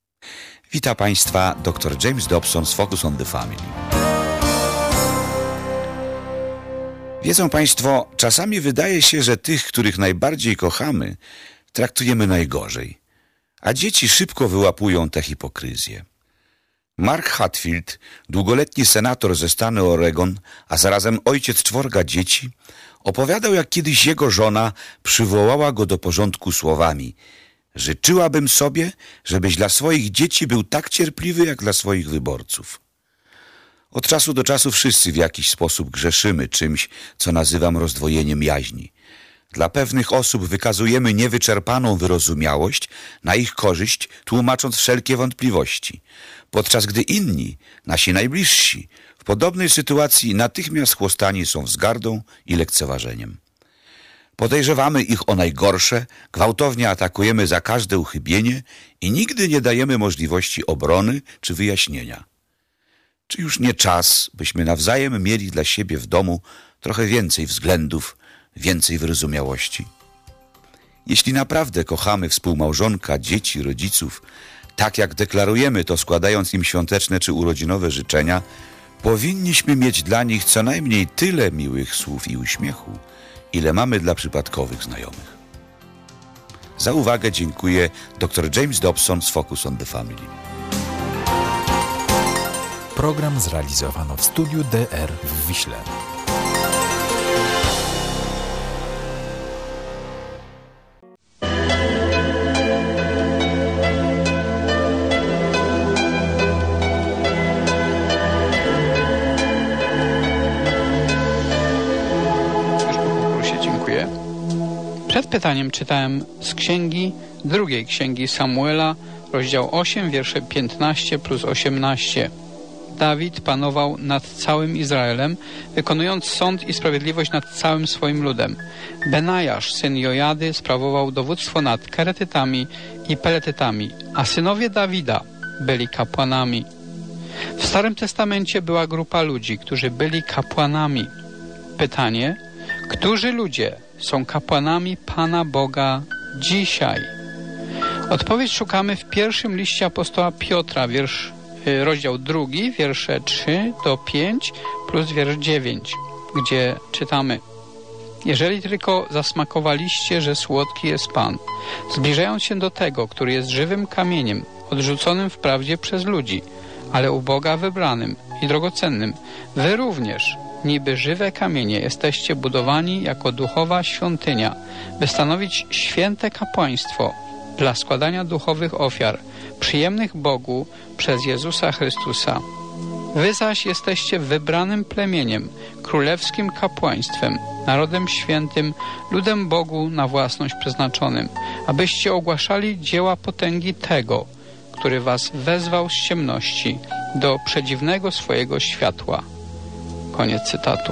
Wita Państwa dr James Dobson z Focus on the Family. Wiedzą Państwo, czasami wydaje się, że tych, których najbardziej kochamy, traktujemy najgorzej, a dzieci szybko wyłapują tę hipokryzję. Mark Hatfield, długoletni senator ze stanu Oregon, a zarazem ojciec 4 dzieci, opowiadał, jak kiedyś jego żona przywołała go do porządku słowami: życzyłabym sobie, żebyś dla swoich dzieci był tak cierpliwy, jak dla swoich wyborców. Od czasu do czasu wszyscy w jakiś sposób grzeszymy czymś, co nazywam rozdwojeniem jaźni. Dla pewnych osób wykazujemy niewyczerpaną wyrozumiałość na ich korzyść, tłumacząc wszelkie wątpliwości, podczas gdy inni, nasi najbliżsi, w podobnej sytuacji natychmiast chłostani są wzgardą i lekceważeniem. Podejrzewamy ich o najgorsze, gwałtownie atakujemy za każde uchybienie i nigdy nie dajemy możliwości obrony czy wyjaśnienia. Czy już nie czas, byśmy nawzajem mieli dla siebie w domu trochę więcej względów, więcej wyrozumiałości? Jeśli naprawdę kochamy współmałżonka, dzieci, rodziców, tak jak deklarujemy to składając im świąteczne czy urodzinowe życzenia, powinniśmy mieć dla nich co najmniej tyle miłych słów i uśmiechu, ile mamy dla przypadkowych znajomych. Za uwagę dziękuję dr James Dobson z Focus on the Family.
Program zrealizowano w studiu DR w Wiśle.
Przed pytaniem czytałem z drugiej księgi Samuela, rozdział 8, wiersze 15 plus 18. Dawid panował nad całym Izraelem, wykonując sąd i sprawiedliwość nad całym swoim ludem. Benajasz, syn Jojady, sprawował dowództwo nad Keretytami i Peletytami, a synowie Dawida byli kapłanami. W Starym Testamencie była grupa ludzi, którzy byli kapłanami. Pytanie, którzy ludzie są kapłanami Pana Boga dzisiaj? Odpowiedź szukamy w pierwszym liście apostoła Piotra, rozdział 2, wiersze 3 do 5 plus wiersz 9, gdzie czytamy: jeżeli tylko zasmakowaliście, że słodki jest Pan, zbliżając się do tego, który jest żywym kamieniem, odrzuconym wprawdzie przez ludzi, ale u Boga wybranym i drogocennym, wy również, niby żywe kamienie, jesteście budowani jako duchowa świątynia, by stanowić święte kapłaństwo dla składania duchowych ofiar, przyjemnych Bogu przez Jezusa Chrystusa. Wy zaś jesteście wybranym plemieniem, królewskim kapłaństwem, narodem świętym, ludem Bogu na własność przeznaczonym, abyście ogłaszali dzieła potęgi tego, który was wezwał z ciemności do przedziwnego swojego światła. Koniec cytatu.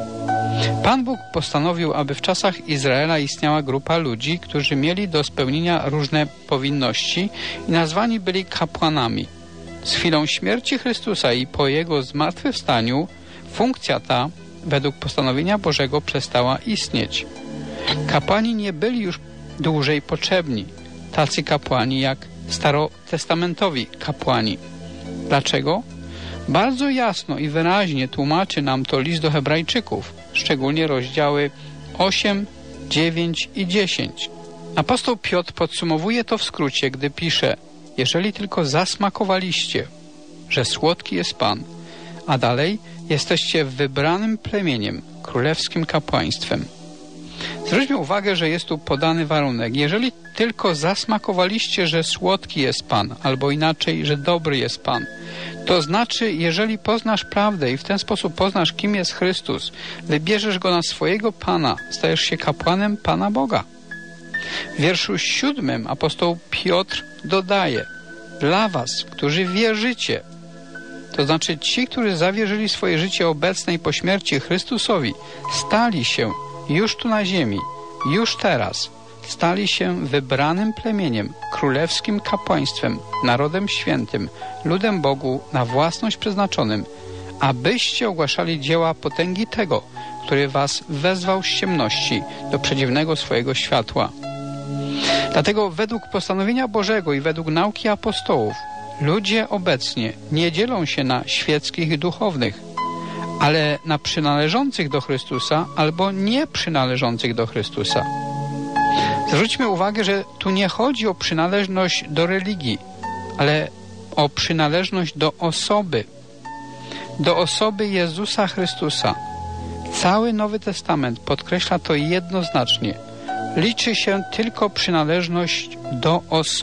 Pan Bóg postanowił, aby w czasach Izraela istniała grupa ludzi, którzy mieli do spełnienia różne powinności i nazwani byli kapłanami. Z chwilą śmierci Chrystusa i po Jego zmartwychwstaniu funkcja ta, według postanowienia Bożego, przestała istnieć. Kapłani nie byli już dłużej potrzebni, tacy kapłani jak starotestamentowi kapłani. Dlaczego? Bardzo jasno i wyraźnie tłumaczy nam to list do Hebrajczyków, szczególnie rozdziały 8, 9 i 10. Apostoł Piotr podsumowuje to w skrócie, gdy pisze: jeżeli tylko zasmakowaliście, że słodki jest Pan, a dalej jesteście wybranym plemieniem, królewskim kapłaństwem. Zwróćmy uwagę, że jest tu podany warunek: jeżeli tylko zasmakowaliście, że słodki jest Pan, albo inaczej, że dobry jest Pan. To znaczy, jeżeli poznasz prawdę i w ten sposób poznasz, kim jest Chrystus, wybierzesz Go na swojego Pana, stajesz się kapłanem Pana Boga. W wierszu 7 apostoł Piotr dodaje: dla was, którzy wierzycie, to znaczy ci, którzy zawierzyli swoje życie obecnej po śmierci Chrystusowi, stali się już tu na ziemi, już teraz, stali się wybranym plemieniem, królewskim kapłaństwem, narodem świętym, ludem Bogu na własność przeznaczonym, abyście ogłaszali dzieła potęgi tego, który was wezwał z ciemności do przedziwnego swojego światła. Dlatego według postanowienia Bożego i według nauki apostołów ludzie obecnie nie dzielą się na świeckich i duchownych, ale na przynależących do Chrystusa albo nieprzynależących do Chrystusa. Zwróćmy uwagę, że tu nie chodzi o przynależność do religii, ale o przynależność do osoby Jezusa Chrystusa. Cały Nowy Testament podkreśla to jednoznacznie. Liczy się tylko przynależność do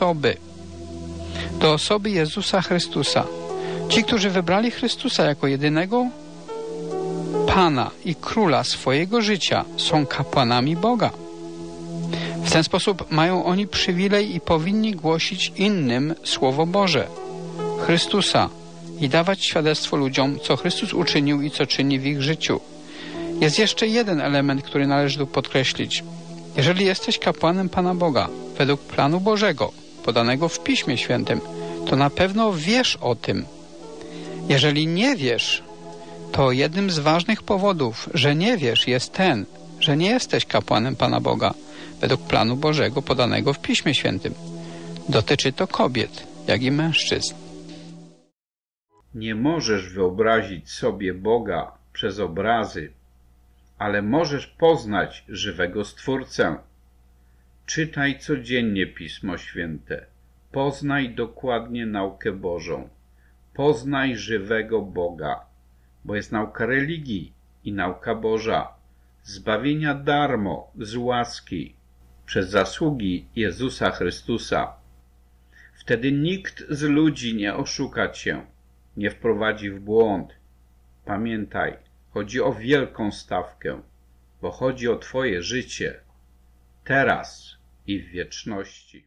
osoby Jezusa Chrystusa. Ci, którzy wybrali Chrystusa jako jedynego Pana i Króla swojego życia, są kapłanami Boga. W ten sposób mają oni przywilej i powinni głosić innym Słowo Boże, Chrystusa, i dawać świadectwo ludziom, co Chrystus uczynił i co czyni w ich życiu. Jest jeszcze jeden element, który należy tu podkreślić. Jeżeli jesteś kapłanem Pana Boga, według planu Bożego, podanego w Piśmie Świętym, to na pewno wiesz o tym. Jeżeli nie wiesz, to jednym z ważnych powodów, że nie wiesz, jest ten, że nie jesteś kapłanem Pana Boga, według planu Bożego podanego w Piśmie Świętym. Dotyczy to kobiet, jak i mężczyzn.
Nie możesz wyobrazić sobie Boga przez obrazy, ale możesz poznać żywego Stwórcę. Czytaj codziennie Pismo Święte. Poznaj dokładnie naukę Bożą. Poznaj żywego Boga, bo jest nauka religii i nauka Boża, zbawienia darmo, z łaski, przez zasługi Jezusa Chrystusa. Wtedy nikt z ludzi nie oszuka cię, nie wprowadzi w błąd. Pamiętaj, chodzi o wielką stawkę, bo chodzi o twoje życie, teraz i w wieczności.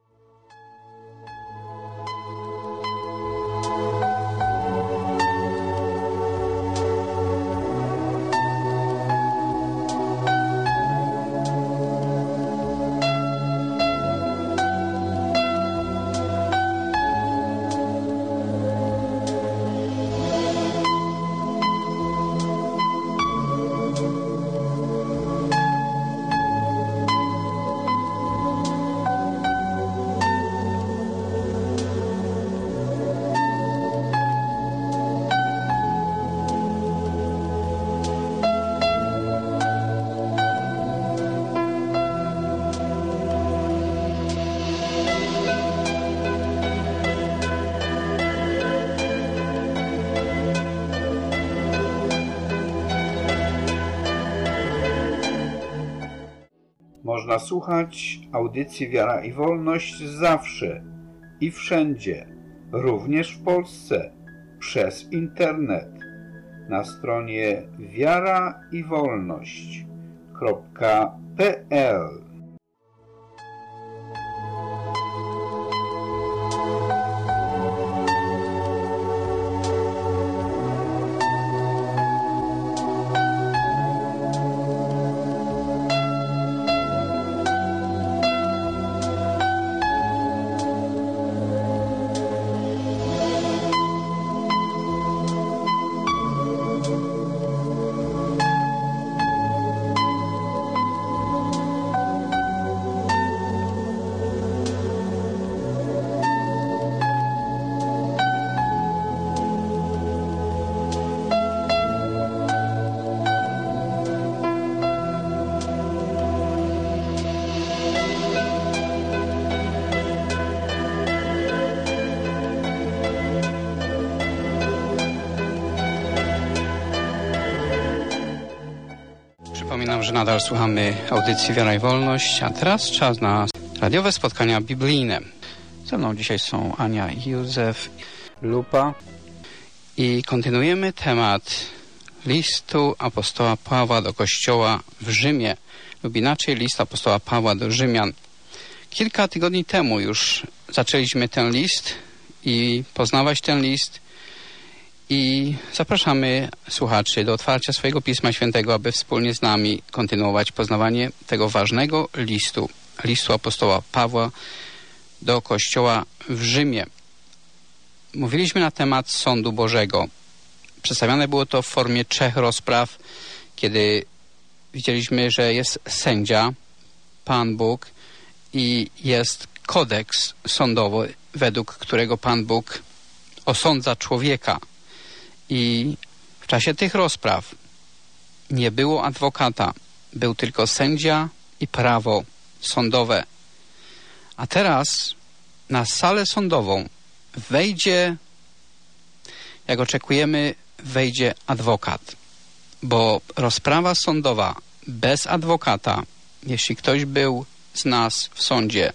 Można słuchać audycji Wiara i Wolność zawsze i wszędzie, również w Polsce, przez internet, na stronie wiaraiwolność.pl.
Przypominam, że nadal słuchamy audycji Wiara i Wolność, a teraz czas na radiowe spotkania biblijne. Ze mną dzisiaj są Ania i Józef, Lupa i kontynuujemy temat listu apostoła Pawła do Kościoła w Rzymie, lub inaczej list apostoła Pawła do Rzymian. Kilka tygodni temu już zaczęliśmy ten list i poznawać ten list i zapraszamy słuchaczy do otwarcia swojego Pisma Świętego, aby wspólnie z nami kontynuować poznawanie tego ważnego listu apostoła Pawła do Kościoła w Rzymie. Mówiliśmy na temat sądu Bożego. Przedstawiane było to w formie 3 rozpraw, kiedy widzieliśmy, że jest sędzia, Pan Bóg, i jest kodeks sądowy, według którego Pan Bóg osądza człowieka. I w czasie tych rozpraw nie było adwokata, był tylko sędzia i prawo sądowe. A teraz na salę sądową wejdzie, jak oczekujemy, wejdzie adwokat. Bo rozprawa sądowa bez adwokata, jeśli ktoś był z nas w sądzie,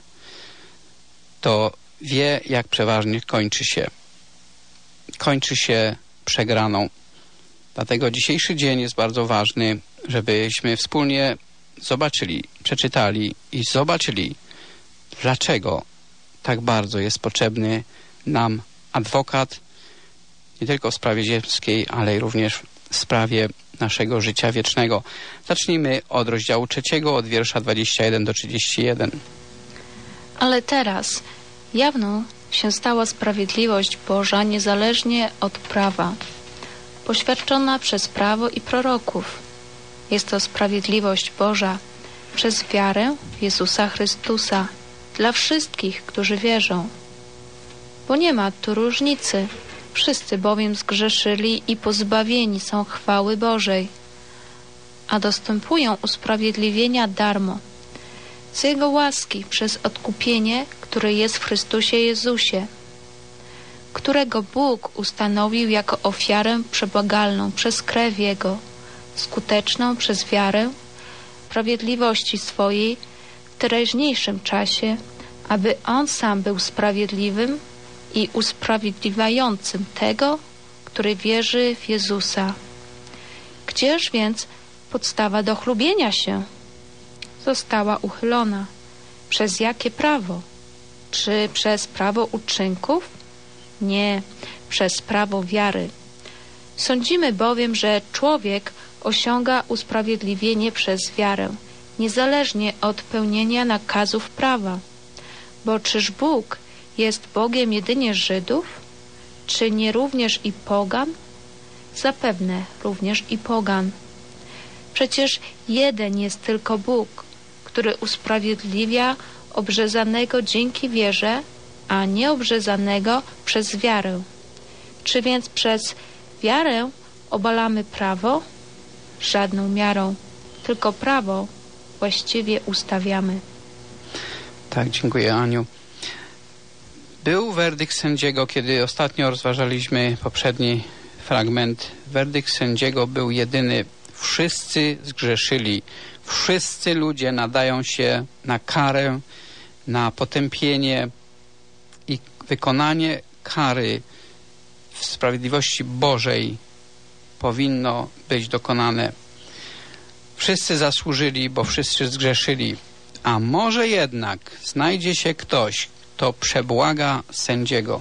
to wie, jak przeważnie kończy się. Kończy się przegraną. Dlatego dzisiejszy dzień jest bardzo ważny, żebyśmy wspólnie zobaczyli, przeczytali i zobaczyli, dlaczego tak bardzo jest potrzebny nam adwokat nie tylko w sprawie ziemskiej, ale i również w sprawie naszego życia wiecznego. Zacznijmy od rozdziału 3, od wiersza 21 do 31.
Ale teraz jawną się stała sprawiedliwość Boża niezależnie od prawa, poświadczona przez prawo i proroków. Jest to sprawiedliwość Boża przez wiarę w Jezusa Chrystusa dla wszystkich, którzy wierzą. Bo nie ma tu różnicy. Wszyscy bowiem zgrzeszyli i pozbawieni są chwały Bożej, a dostępują usprawiedliwienia darmo, z Jego łaski przez odkupienie, które jest w Chrystusie Jezusie, którego Bóg ustanowił jako ofiarę przebłagalną przez krew Jego, skuteczną przez wiarę sprawiedliwości swojej w teraźniejszym czasie, aby On sam był sprawiedliwym i usprawiedliwiającym tego, który wierzy w Jezusa. Gdzież więc podstawa do chlubienia się została uchylona? Przez jakie prawo? Czy przez prawo uczynków? Nie, przez prawo wiary. Sądzimy bowiem, że człowiek osiąga usprawiedliwienie przez wiarę, niezależnie od pełnienia nakazów prawa. Bo czyż Bóg jest Bogiem jedynie Żydów? Czy nie również i pogan? Zapewne również i pogan. Przecież jeden jest tylko Bóg, który usprawiedliwia obrzezanego dzięki wierze, a nieobrzezanego przez wiarę. Czy więc przez wiarę obalamy prawo? Żadną miarą, tylko prawo właściwie ustawiamy.
Tak, dziękuję, Aniu. Był werdykt sędziego, kiedy ostatnio rozważaliśmy poprzedni fragment. Werdykt sędziego był jedyny. Wszyscy zgrzeszyli. Wszyscy ludzie nadają się na karę, na potępienie i wykonanie kary w sprawiedliwości Bożej powinno być dokonane. Wszyscy zasłużyli, bo wszyscy zgrzeszyli. A może jednak znajdzie się ktoś, kto przebłaga sędziego.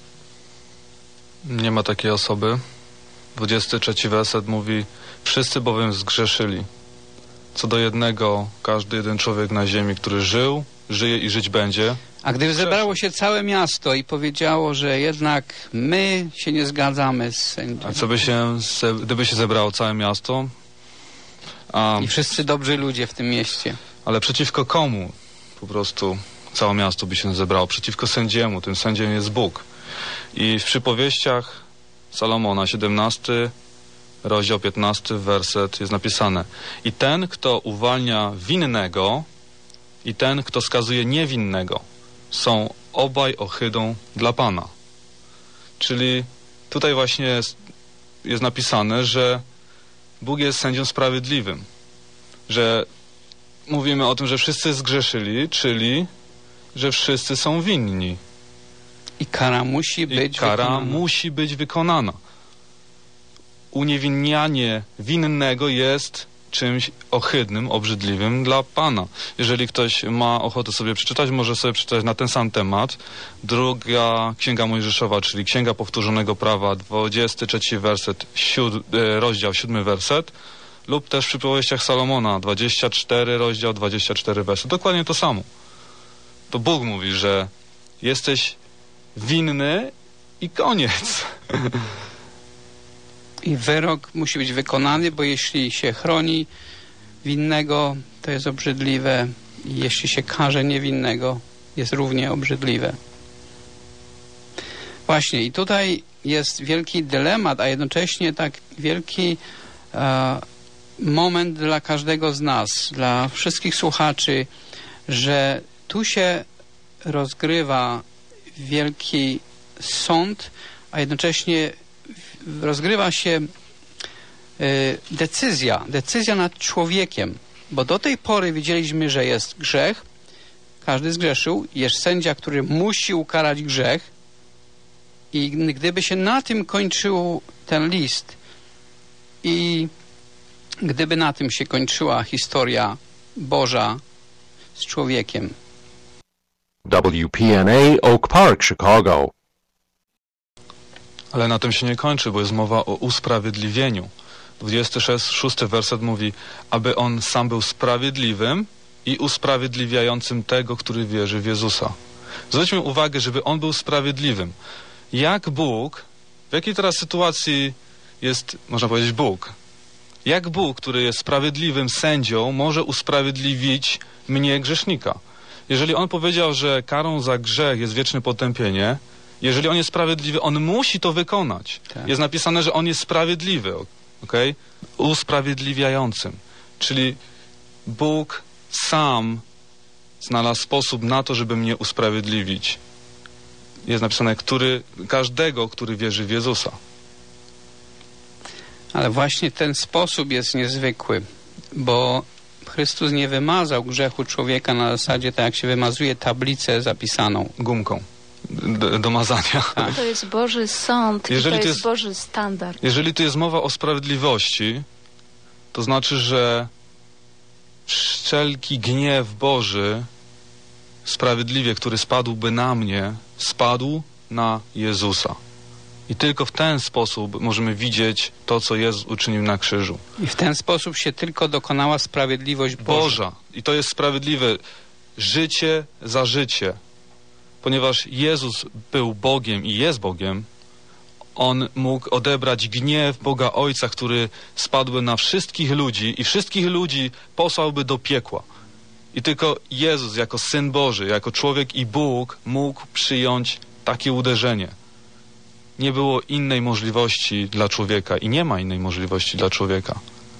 Nie ma takiej osoby. 23 werset mówi: wszyscy bowiem zgrzeszyli. Co do jednego, każdy jeden człowiek na ziemi, który żył, żyje i żyć będzie.
A gdyby zebrało się całe miasto i powiedziało, że jednak my się nie zgadzamy z sędzią.
A co by gdyby się zebrało całe miasto?
I wszyscy dobrzy ludzie w tym mieście.
Ale przeciwko komu po prostu całe miasto by się zebrało? Przeciwko sędziemu. Tym sędzią jest Bóg. I w przypowieściach Salomona, 17 rozdział 15 werset jest napisane: i ten, kto uwalnia winnego, i ten, kto skazuje niewinnego, są obaj ohydą dla Pana. Czyli tutaj właśnie jest napisane, że Bóg jest sędzią sprawiedliwym. Że mówimy o tym, że wszyscy zgrzeszyli, czyli że wszyscy są winni.
I kara musi być wykonana.
Uniewinnianie winnego jest czymś ohydnym, obrzydliwym dla Pana. Jeżeli ktoś ma ochotę sobie przeczytać, może sobie przeczytać na ten sam temat. Druga Księga Mojżeszowa, czyli Księga Powtórzonego Prawa, 23 werset, rozdział 7 werset, lub też w przypowieściach Salomona, 24 rozdział, 24 werset. Dokładnie to samo. To Bóg mówi, że jesteś winny i koniec.
I wyrok musi być wykonany, bo jeśli się chroni winnego, to jest obrzydliwe. I jeśli się karze niewinnego, jest równie obrzydliwe. Właśnie, i tutaj jest wielki dylemat, a jednocześnie tak wielki moment dla każdego z nas, dla wszystkich słuchaczy, że tu się rozgrywa wielki sąd, a jednocześnie rozgrywa się decyzja nad człowiekiem, bo do tej pory widzieliśmy, że jest grzech, każdy zgrzeszył, jest sędzia, który musi ukarać grzech i gdyby się na tym kończył ten list i gdyby na tym się kończyła historia Boża z człowiekiem.
WPNA Oak Park, Chicago.
Ale na tym się nie kończy, bo jest mowa o usprawiedliwieniu. 26 werset mówi, aby on sam był sprawiedliwym i usprawiedliwiającym tego, który wierzy w Jezusa. Zwróćmy uwagę, żeby on był sprawiedliwym. Jak Bóg, w jakiej teraz sytuacji jest, można powiedzieć, Bóg? Jak Bóg, który jest sprawiedliwym sędzią, może usprawiedliwić mnie, grzesznika? Jeżeli on powiedział, że karą za grzech jest wieczne potępienie, jeżeli on jest sprawiedliwy, on musi to wykonać. Tak. Jest napisane, że on jest sprawiedliwy, okej? Usprawiedliwiającym. Czyli Bóg sam znalazł sposób na to, żeby mnie usprawiedliwić. Jest napisane, każdego, który wierzy w Jezusa.
Ale właśnie ten sposób jest niezwykły, bo Chrystus nie wymazał grzechu człowieka na zasadzie, tak jak się wymazuje tablicę zapisaną.
Gumką do mazania.
Tak. To jest Boży sąd i to jest Boży standard.
Jeżeli tu jest mowa o sprawiedliwości, to znaczy, że wszelki gniew Boży sprawiedliwie, który spadłby na mnie, spadł na Jezusa. I tylko w ten sposób możemy widzieć to, co Jezus uczynił na krzyżu.
I w ten sposób się tylko dokonała sprawiedliwość Boża.
I to jest sprawiedliwe życie za życie. Ponieważ Jezus był Bogiem i jest Bogiem, On mógł odebrać gniew Boga Ojca, który spadł na wszystkich ludzi i wszystkich ludzi posłałby do piekła. I tylko Jezus jako Syn Boży, jako człowiek i Bóg mógł przyjąć takie uderzenie. Nie było innej możliwości dla człowieka i nie ma innej możliwości dla człowieka.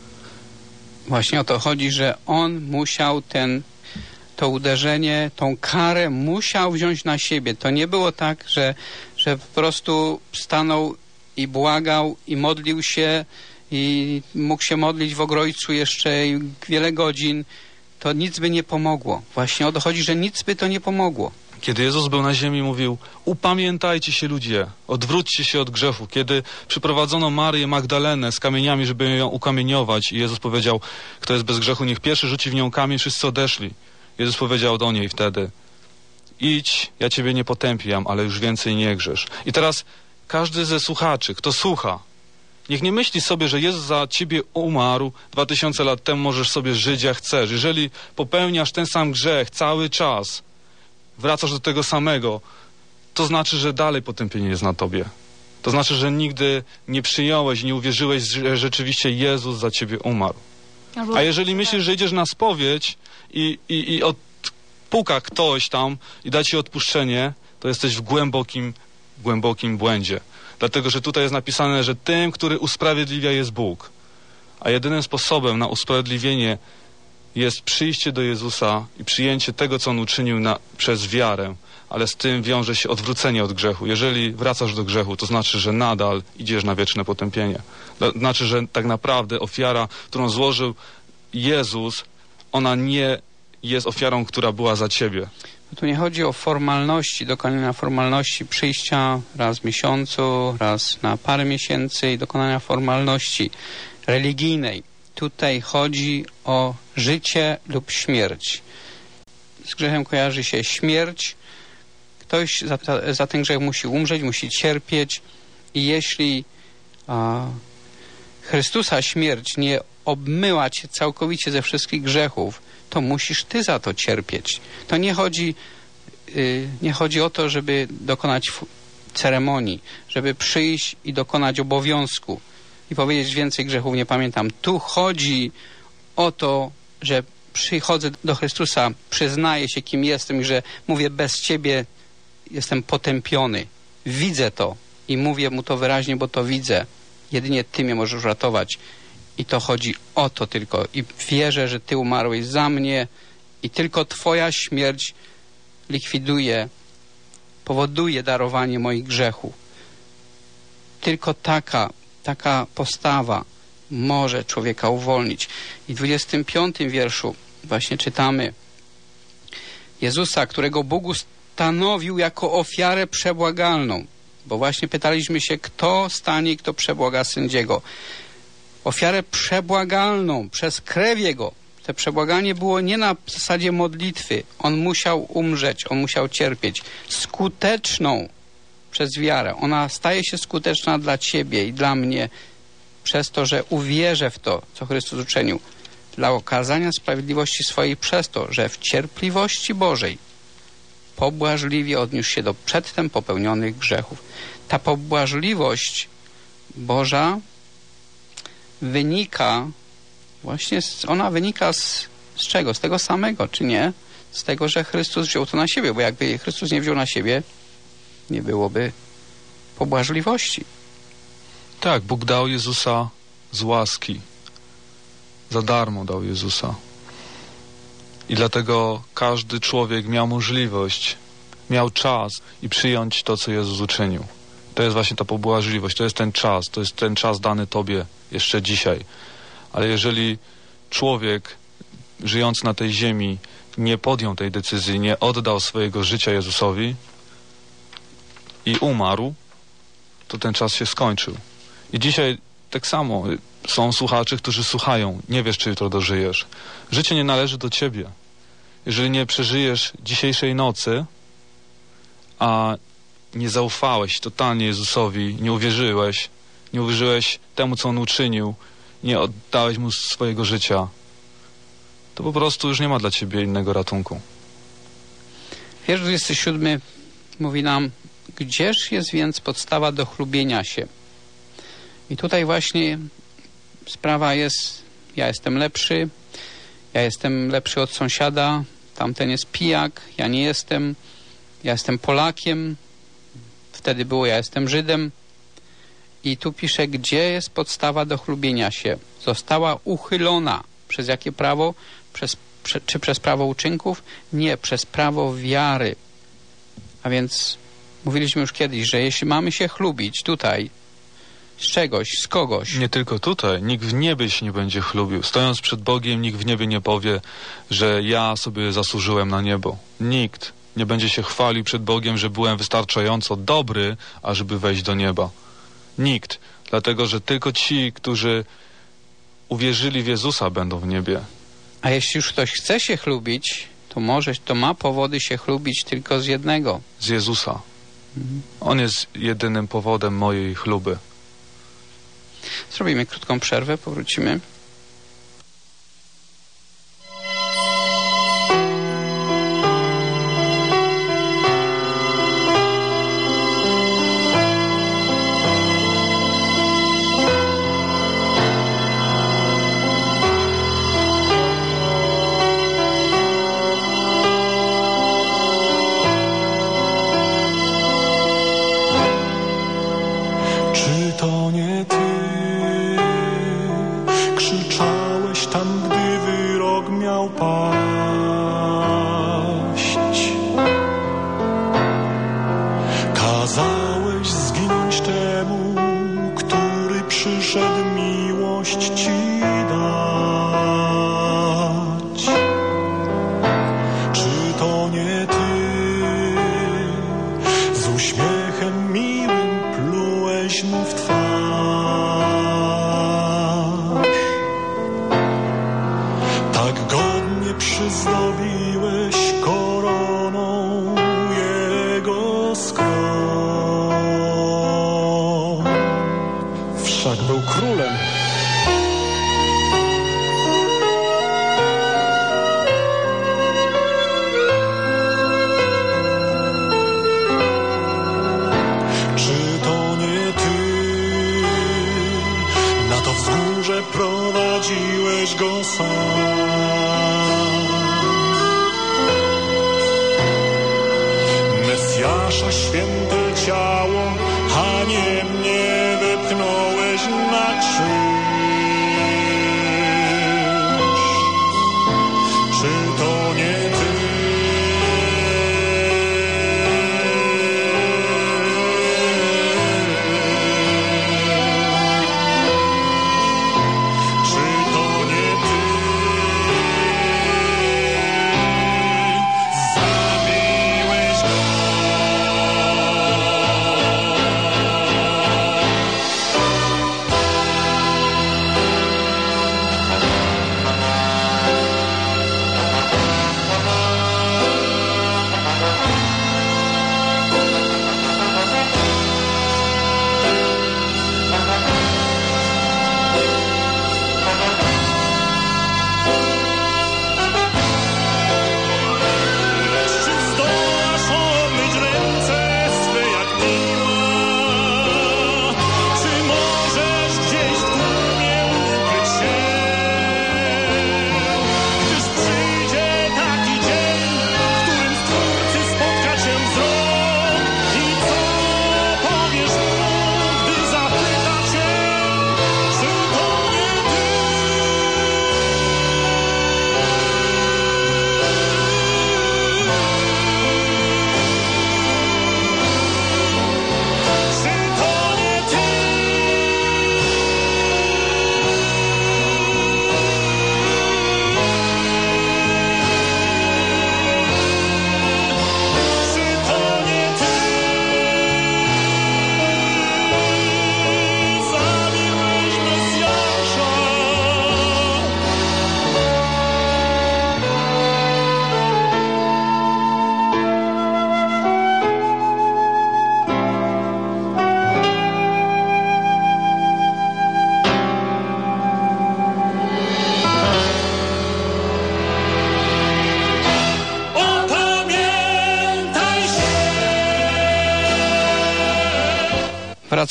Właśnie o to chodzi, że on musiał to uderzenie, tą karę musiał wziąć na siebie. To nie było tak, że po prostu stanął i błagał i modlił się i mógł się modlić w Ogrojcu jeszcze wiele godzin. To nic by nie pomogło. Właśnie o to chodzi, że nic by to nie pomogło.
Kiedy Jezus był na ziemi, mówił: upamiętajcie się, ludzie, odwróćcie się od grzechu. Kiedy przyprowadzono Marię Magdalenę z kamieniami, żeby ją ukamieniować, i Jezus powiedział: kto jest bez grzechu, niech pierwszy rzuci w nią kamień, wszyscy odeszli. Jezus powiedział do niej wtedy: idź, ja ciebie nie potępiam, ale już więcej nie grzesz. I teraz każdy ze słuchaczy, kto słucha, niech nie myśli sobie, że Jezus za ciebie umarł 2000 lat temu, możesz sobie żyć jak chcesz. Jeżeli popełniasz ten sam grzech cały czas, wracasz do tego samego, to znaczy, że dalej potępienie jest na tobie. To znaczy, że nigdy nie przyjąłeś, nie uwierzyłeś, że rzeczywiście Jezus za ciebie umarł. A jeżeli myślisz, że idziesz na spowiedź i odpuka ktoś tam i da ci odpuszczenie, to jesteś w głębokim błędzie. Dlatego, że tutaj jest napisane, że tym, który usprawiedliwia, jest Bóg. A jedynym sposobem na usprawiedliwienie jest przyjście do Jezusa i przyjęcie tego, co On uczynił przez wiarę, ale z tym wiąże się odwrócenie od grzechu. Jeżeli wracasz do grzechu, to znaczy, że nadal idziesz na wieczne potępienie. Znaczy, że tak naprawdę ofiara, którą złożył Jezus, ona nie jest ofiarą, która była za ciebie.
Tu nie chodzi o formalności, dokonania formalności przyjścia raz w miesiącu, raz na parę miesięcy i dokonania formalności religijnej. Tutaj chodzi o życie lub śmierć. Z grzechem kojarzy się śmierć. Ktoś za ten grzech musi umrzeć, musi cierpieć. I jeśli Chrystusa śmierć nie obmyła cię całkowicie ze wszystkich grzechów, to musisz ty za to cierpieć. To nie chodzi o to, żeby dokonać ceremonii, żeby przyjść i dokonać obowiązku i powiedzieć: więcej grzechów nie pamiętam. Tu chodzi o to, że przychodzę do Chrystusa, przyznaję się, kim jestem i że mówię: bez Ciebie jestem potępiony. Widzę to i mówię Mu to wyraźnie, bo to widzę. Jedynie Ty mnie możesz ratować. I to chodzi o to tylko. I wierzę, że Ty umarłeś za mnie i tylko Twoja śmierć powoduje darowanie moich grzechów. Tylko taka postawa może człowieka uwolnić. I w 25 wierszu właśnie czytamy Jezusa, którego Bóg ustanowił jako ofiarę przebłagalną. Bo właśnie pytaliśmy się, kto stanie i kto przebłaga sędziego. Ofiarę przebłagalną przez krew Jego. To przebłaganie było nie na zasadzie modlitwy. On musiał umrzeć, on musiał cierpieć. Skuteczną przez wiarę. Ona staje się skuteczna dla ciebie i dla mnie przez to, że uwierzę w to, co Chrystus uczynił, dla okazania sprawiedliwości swojej przez to, że w cierpliwości Bożej pobłażliwie odniósł się do przedtem popełnionych grzechów. Ta pobłażliwość Boża wynika właśnie, ona wynika z czego? Z tego samego, czy nie? Z tego, że Chrystus wziął to na siebie, bo jakby Chrystus nie wziął na siebie, nie byłoby pobłażliwości.
Tak, Bóg dał Jezusa z łaski. Za darmo dał Jezusa. I dlatego każdy człowiek miał możliwość, miał czas i przyjąć to, co Jezus uczynił. To jest właśnie ta pobłażliwość, to jest ten czas dany Tobie jeszcze dzisiaj. Ale jeżeli człowiek żyjący na tej ziemi nie podjął tej decyzji, nie oddał swojego życia Jezusowi i umarł, to ten czas się skończył. I dzisiaj tak samo są słuchacze, którzy słuchają. Nie wiesz, czy jutro dożyjesz. Życie nie należy do ciebie. Jeżeli nie przeżyjesz dzisiejszej nocy, a nie zaufałeś totalnie Jezusowi, nie uwierzyłeś temu, co On uczynił, nie oddałeś Mu swojego życia, to po prostu już nie ma dla ciebie innego ratunku.
Wiersz 27 mówi nam, gdzież jest więc podstawa do chlubienia się? I tutaj właśnie sprawa jest, ja jestem lepszy od sąsiada, tamten jest pijak, ja nie jestem, ja jestem Polakiem, wtedy było, ja jestem Żydem. I tu pisze, gdzie jest podstawa do chlubienia się? Została uchylona. Przez jakie prawo? Czy przez prawo uczynków? Nie, przez prawo wiary. A więc mówiliśmy już kiedyś, że jeśli mamy się chlubić tutaj z czegoś, z kogoś.
Nie tylko tutaj. Nikt w niebie się nie będzie chlubił. Stojąc przed Bogiem, nikt w niebie nie powie, że ja sobie zasłużyłem na niebo. Nikt nie będzie się chwalił przed Bogiem, że byłem wystarczająco dobry, ażeby wejść do nieba. Nikt. Dlatego, że tylko ci, którzy uwierzyli w Jezusa, będą w niebie.
A jeśli już ktoś chce się chlubić, to ma powody się chlubić tylko z jednego.
Z Jezusa. On jest jedynym powodem mojej chluby.
Zrobimy krótką przerwę, powrócimy.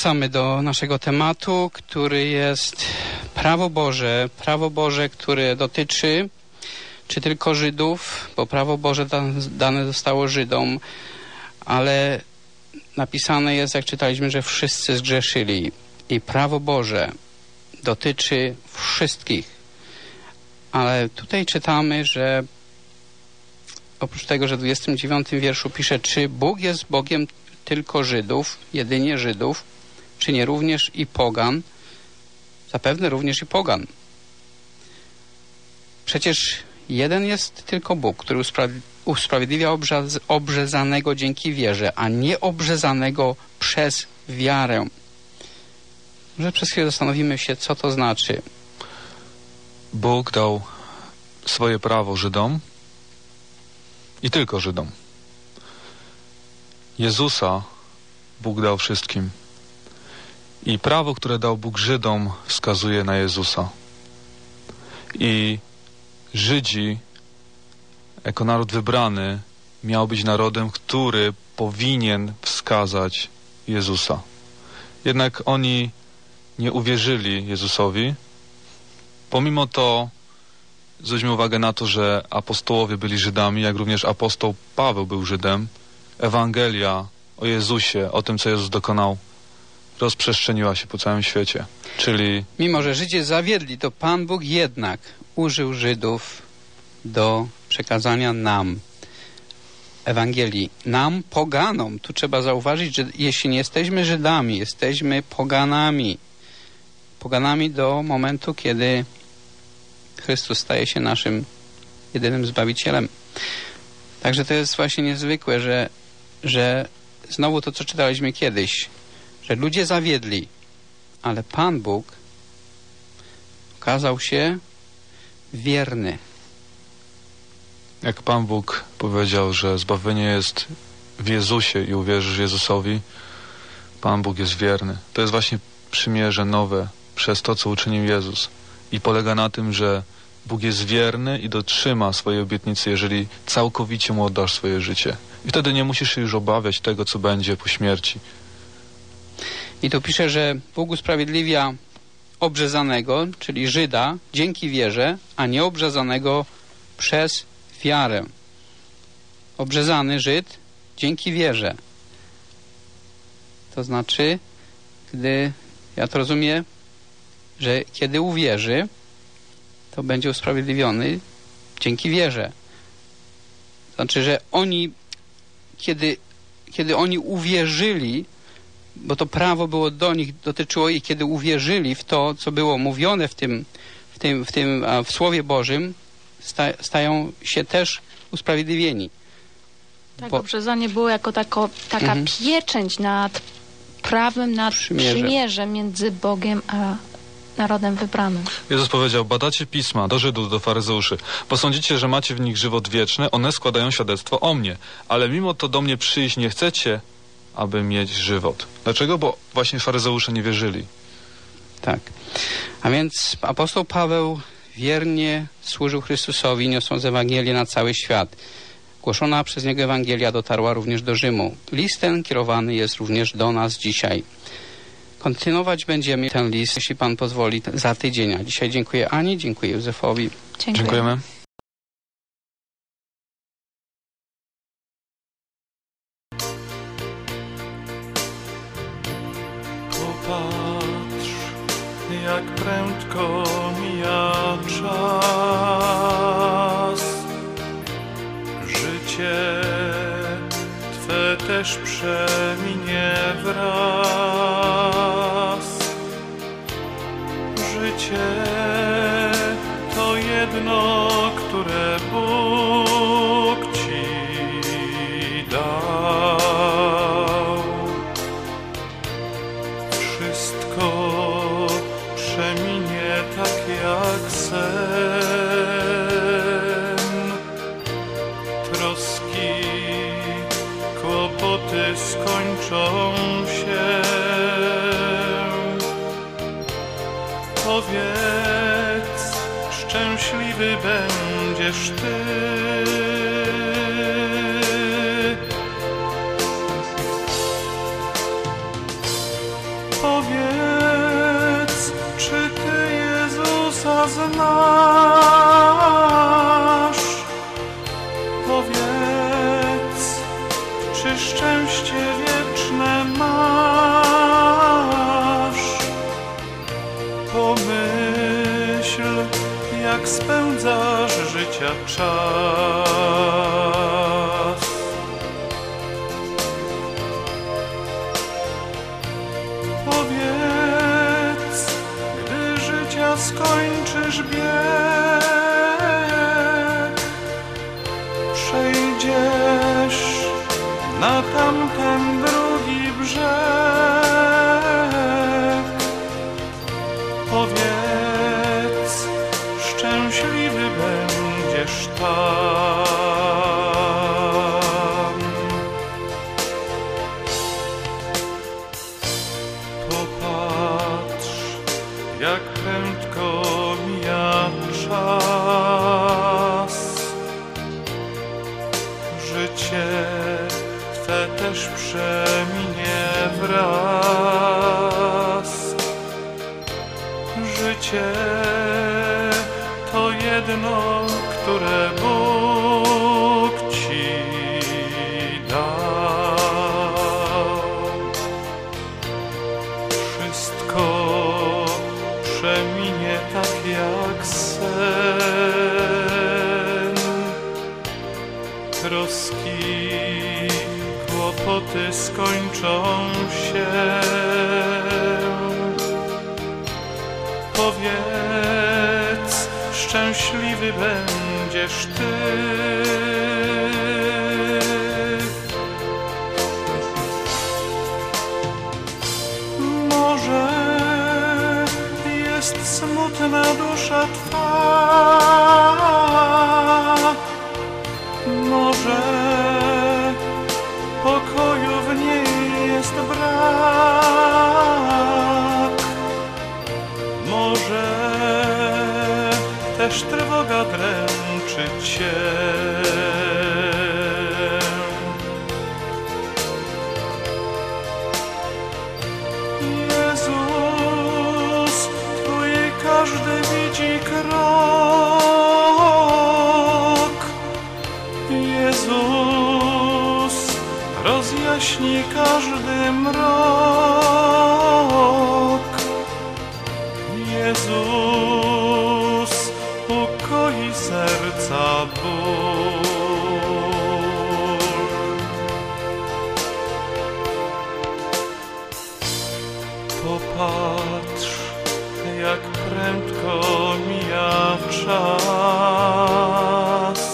Wracamy do naszego tematu, który jest prawo Boże, które dotyczy czy tylko Żydów, bo prawo Boże dane zostało Żydom, ale napisane jest, jak czytaliśmy, że wszyscy zgrzeszyli i prawo Boże dotyczy wszystkich. Ale tutaj czytamy, że oprócz tego, że w 29 wierszu pisze, czy Bóg jest Bogiem tylko Żydów, jedynie Żydów, czy nie również i pogan? Zapewne również i pogan. Przecież jeden jest tylko Bóg, który usprawiedliwia obrzezanego dzięki wierze, a nie obrzezanego przez wiarę. Może przez chwilę zastanowimy się, co to znaczy.
Bóg dał swoje prawo Żydom i tylko Żydom. Jezusa Bóg dał wszystkim. I prawo, które dał Bóg Żydom, wskazuje na Jezusa. I Żydzi, jako naród wybrany, miał być narodem, który powinien wskazać Jezusa. Jednak oni nie uwierzyli Jezusowi. Pomimo to zwróćmy uwagę na to, że apostołowie byli Żydami, jak również apostoł Paweł był Żydem. Ewangelia o Jezusie, o tym, co Jezus dokonał, rozprzestrzeniła się po całym świecie. Czyli
mimo że Żydzi zawiedli, to Pan Bóg jednak użył Żydów do przekazania nam Ewangelii. Nam, poganom. Tu trzeba zauważyć, że jeśli nie jesteśmy Żydami, jesteśmy poganami. Poganami do momentu, kiedy Chrystus staje się naszym jedynym Zbawicielem. Także to jest właśnie niezwykłe, że znowu to, co czytaliśmy kiedyś, że ludzie zawiedli, ale Pan Bóg okazał się wierny.
Jak Pan Bóg powiedział, że zbawienie jest w Jezusie i uwierzysz Jezusowi, Pan Bóg jest wierny. To jest właśnie przymierze nowe przez to, co uczynił Jezus. I polega na tym, że Bóg jest wierny i dotrzyma swojej obietnicy, jeżeli całkowicie Mu oddasz swoje życie. I wtedy nie musisz się już obawiać tego, co będzie po śmierci.
I tu pisze, że Bóg usprawiedliwia obrzezanego, czyli Żyda, dzięki wierze, a nie obrzezanego przez wiarę. Obrzezany Żyd dzięki wierze. To znaczy, ja to rozumiem, że kiedy uwierzy, to będzie usprawiedliwiony dzięki wierze. Znaczy, że oni, kiedy oni uwierzyli, bo to prawo było do nich, dotyczyło ich, kiedy uwierzyli w to, co było mówione w Słowie Bożym, stają się też usprawiedliwieni.
Tak, obrzezanie było jako taka pieczęć nad prawem, nad przymierzem między Bogiem a narodem wybranym.
Jezus powiedział, badacie pisma do Żydów, do faryzeuszy. Posądzicie, że macie w nich żywot wieczny, one składają świadectwo o mnie. Ale mimo to do mnie przyjść nie chcecie, aby mieć żywot. Dlaczego? Bo właśnie faryzeusze nie wierzyli.
Tak. A więc apostoł Paweł wiernie służył Chrystusowi, niosąc Ewangelię na cały świat. Głoszona przez niego Ewangelia dotarła również do Rzymu. List ten kierowany jest również do nas dzisiaj. Kontynuować będziemy ten list, jeśli Pan pozwoli, za tydzień. A dzisiaj dziękuję Ani, dziękuję Józefowi.
Dziękujemy.
Popatrz, jak prędko mija czas. Życie Twe też przeminie wraz. Życie to jedno, które Bóg Ci dał. Wszystko przeminie tak jak sen. Troski, kłopoty skończą się. Powiedz, szczęśliwy będziesz Ty. Jezusa znasz, powiedz, czy szczęście wieczne masz. Pomyśl, jak spędzasz życia czas. Powiedz, gdy życia skończysz bieg, przejdziesz na tamten drugi brzeg. Powiedz, szczęśliwy będziesz tam. Popatrz, jak prędko mija czas. Życie Twe też przeminie wraz. Życie to jedno, które Bóg Ci dał. Wszystko przeminie tak jak sen. Troski, kłopoty skończą się. Powiedz, szczęśliwy będziesz Ty. Może jest smutna dusza Twa, może pokoju w niej jest brak, może też trwoga dręczy Cię. Jezus Twój każdy widzi krok. Jezus rozjaśni każdy mrok. Jezus ukoi serca ból. Popatrz, jak prędko mija czas.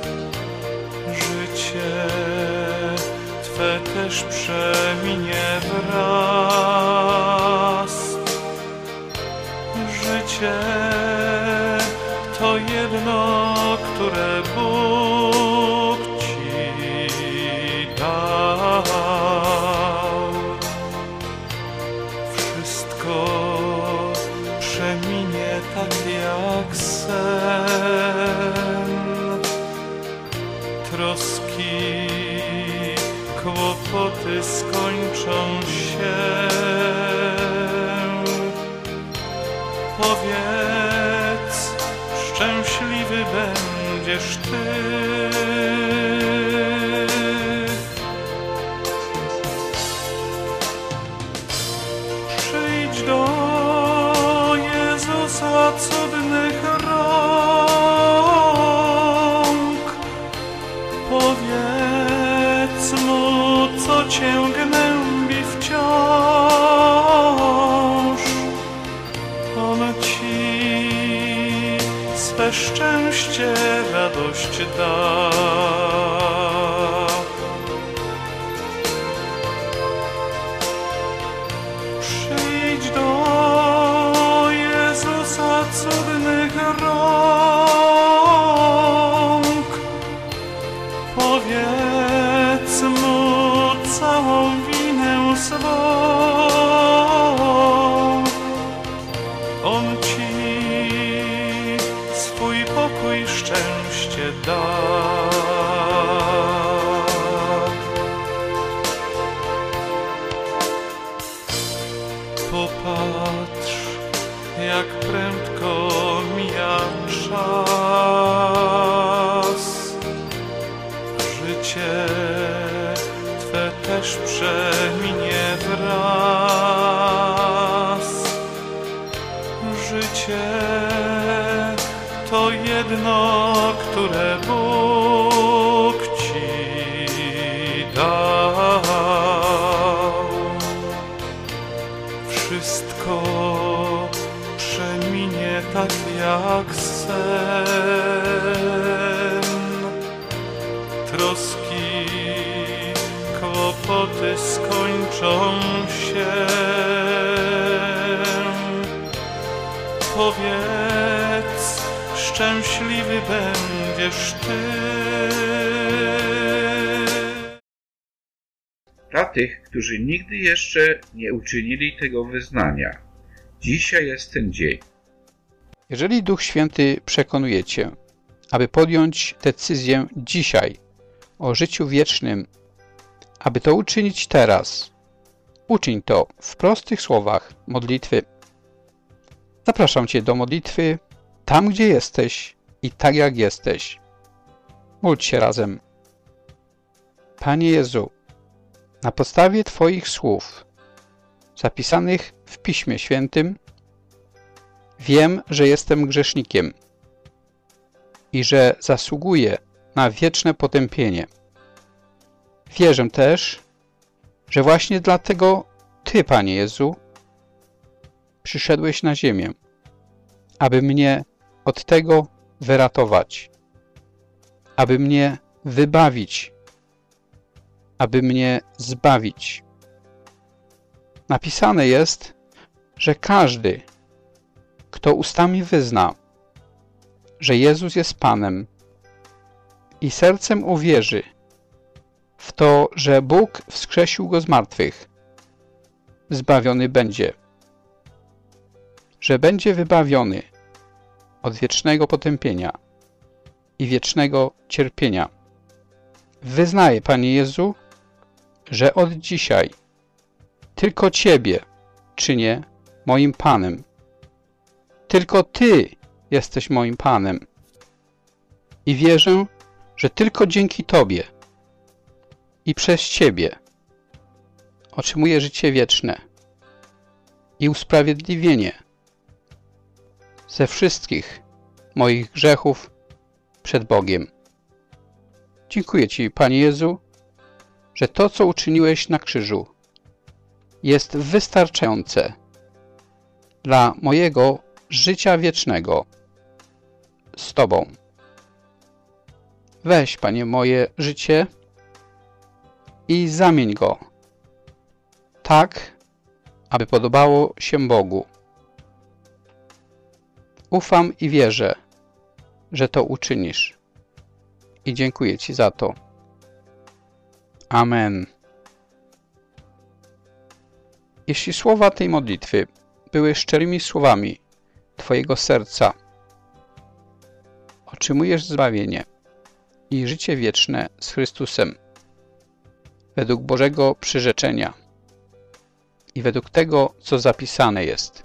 Życie Twe też przeminie wraz. Życie to jedno, które Bóg Ci dał. Wszystko przeminie tak jak sen. Troski, kłopoty skończą się. Powiedz, szczęśliwy będziesz Ty. Przyjdź do Jezusa cudnych rąk. Powiedz Mu, co Cię gnębi wciąż. On Ci swe szczęście, radość da. Przyjdź do Jezusa cudnych rąk. Powiedz Mu całą winę swą. On Ci swój pokój, szczęście da. Popatrz, jak prędko też przeminie wraz. Życie to jedno, które Bóg ci dał. Wszystko przeminie tak jak sen. Troski, kłopoty skończą się. Powiedz, szczęśliwy będziesz Ty.
Dla tych, którzy nigdy jeszcze nie uczynili tego wyznania, dzisiaj jest ten dzień.
Jeżeli Duch Święty przekonuje Cię, aby podjąć decyzję dzisiaj o życiu wiecznym, aby to uczynić teraz, uczyń to w prostych słowach modlitwy. Zapraszam Cię do modlitwy tam, gdzie jesteś i tak jak jesteś. Módl się razem. Panie Jezu, na podstawie Twoich słów zapisanych w Piśmie Świętym wiem, że jestem grzesznikiem i że zasługuję na wieczne potępienie. Wierzę też, że właśnie dlatego Ty, Panie Jezu, przyszedłeś na ziemię, aby mnie od tego wyratować, aby mnie wybawić, aby mnie zbawić. Napisane jest, że każdy, kto ustami wyzna, że Jezus jest Panem i sercem uwierzy w to, że Bóg wskrzesił Go z martwych, zbawiony będzie, że będzie wybawiony od wiecznego potępienia i wiecznego cierpienia. Wyznaję, Panie Jezu, że od dzisiaj tylko Ciebie czynię moim Panem. Tylko Ty jesteś moim Panem. I wierzę, że tylko dzięki Tobie i przez Ciebie otrzymuję życie wieczne i usprawiedliwienie ze wszystkich moich grzechów przed Bogiem. Dziękuję Ci, Panie Jezu, że to, co uczyniłeś na krzyżu, jest wystarczające dla mojego życia wiecznego z Tobą. Weź, Panie, moje życie i zamień go tak, aby podobało się Bogu. Ufam i wierzę, że to uczynisz. I dziękuję Ci za to. Amen. Jeśli słowa tej modlitwy były szczerymi słowami Twojego serca, otrzymujesz zbawienie i życie wieczne z Chrystusem według Bożego przyrzeczenia i według tego, co zapisane jest.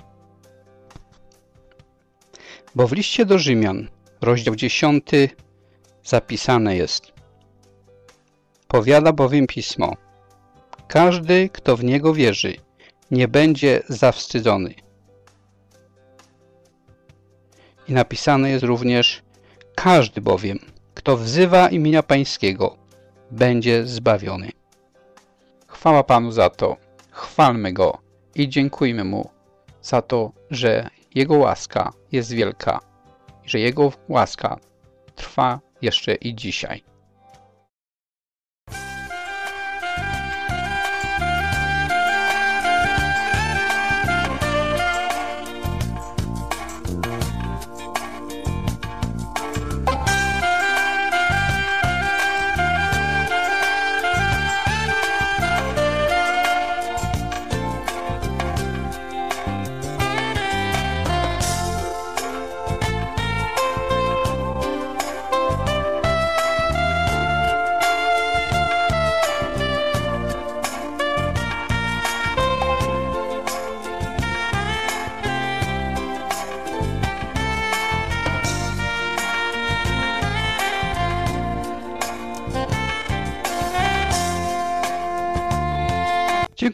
Bo w liście do Rzymian, rozdział 10, zapisane jest: powiada bowiem Pismo, każdy, kto w Niego wierzy, nie będzie zawstydzony. I napisane jest również: każdy bowiem, kto wzywa imienia Pańskiego, będzie zbawiony. Chwała Panu za to, chwalmy Go i dziękujmy Mu za to, że Jego łaska jest wielka i że Jego łaska trwa jeszcze i dzisiaj.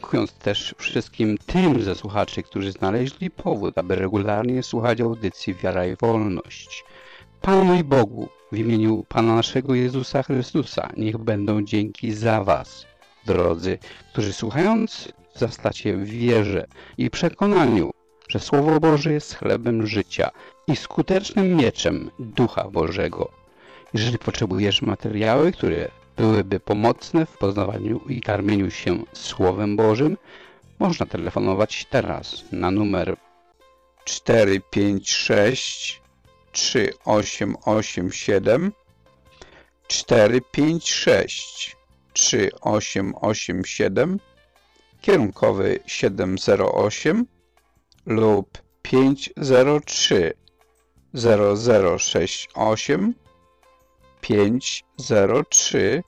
Dziękując też wszystkim tym ze słuchaczy, którzy znaleźli powód, aby regularnie słuchać audycji Wiara i Wolność. Panu i Bogu, w imieniu Pana naszego Jezusa Chrystusa, niech będą dzięki za Was, drodzy, którzy słuchając wzrastacie w wierze i przekonaniu, że Słowo Boże jest chlebem życia i skutecznym mieczem Ducha Bożego. Jeżeli potrzebujesz materiały, które byłyby pomocne w poznawaniu i karmieniu się Słowem Bożym, można telefonować teraz na numer 456 3887 456 3887 kierunkowy 708 lub 503 0068 503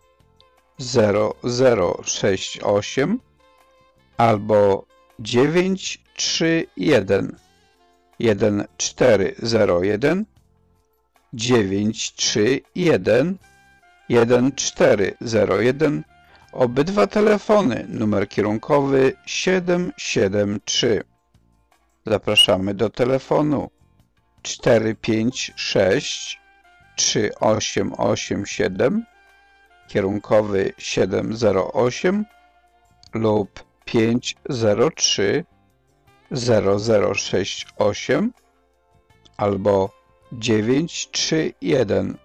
0068 albo 931 1401 931 1401. Obydwa telefony, numer kierunkowy 773. Zapraszamy do telefonu 456 3887 kierunkowy 708 lub 503 0068 albo 931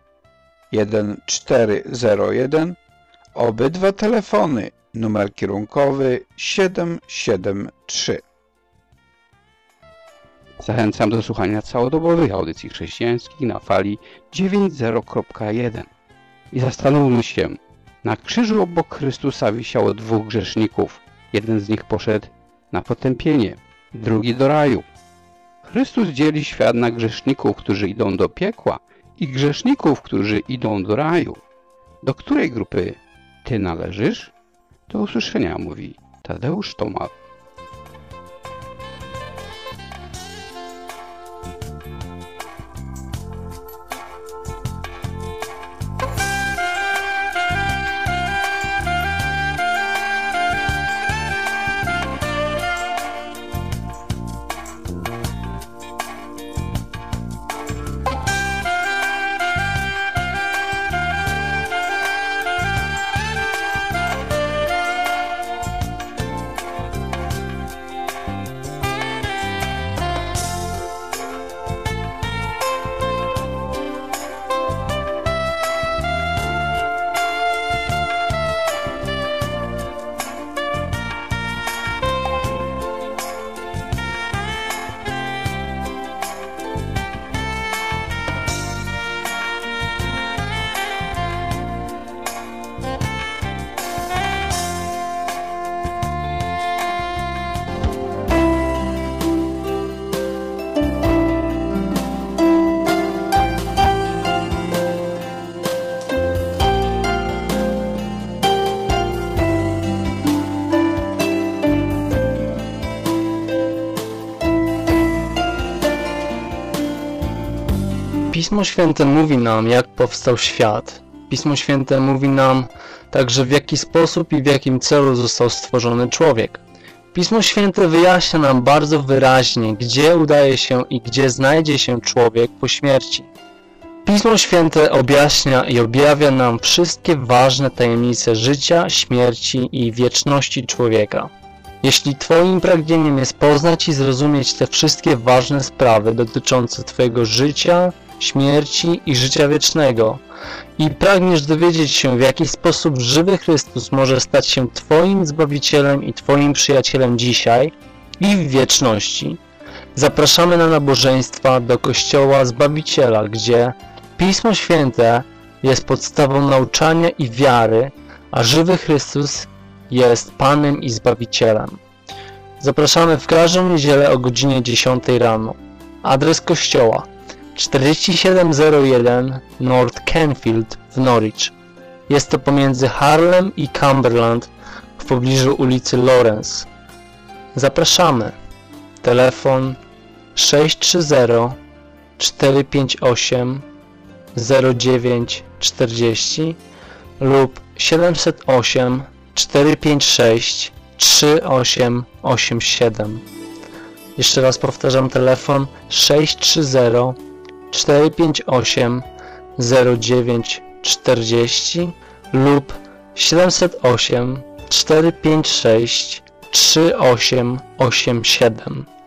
1401. Obydwa telefony, numer kierunkowy 773. Zachęcam do słuchania całodobowych audycji chrześcijańskich na fali 90.1. I zastanówmy się, na krzyżu obok Chrystusa wisiało dwóch grzeszników. Jeden z nich poszedł na potępienie, drugi do raju. Chrystus dzieli świat na grzeszników, którzy idą do piekła i grzeszników, którzy idą do raju. Do której grupy Ty należysz? Do usłyszenia, mówi Tadeusz Toma.
Pismo Święte mówi nam, jak powstał świat. Pismo Święte mówi nam także, w jaki sposób i w jakim celu został stworzony człowiek. Pismo Święte wyjaśnia nam bardzo wyraźnie, gdzie udaje się i gdzie znajdzie się człowiek po śmierci. Pismo Święte objaśnia i objawia nam wszystkie ważne tajemnice życia, śmierci i wieczności człowieka. Jeśli Twoim pragnieniem jest poznać i zrozumieć te wszystkie ważne sprawy dotyczące Twojego życia, śmierci i życia wiecznego i pragniesz dowiedzieć się, w jaki sposób żywy Chrystus może stać się Twoim Zbawicielem i Twoim przyjacielem dzisiaj i w wieczności, zapraszamy na nabożeństwa do Kościoła Zbawiciela, gdzie Pismo Święte jest podstawą nauczania i wiary, a żywy Chrystus jest Panem i Zbawicielem. Zapraszamy w każdą niedzielę o godzinie 10 rano. Adres kościoła 4701 North Canfield w Norwich. Jest to pomiędzy Harlem i Cumberland w pobliżu ulicy Lawrence. Zapraszamy. Telefon 630 458 0940 lub 708 456 3887. Jeszcze raz powtarzam telefon 630 458 0940 lub 708 456 3887.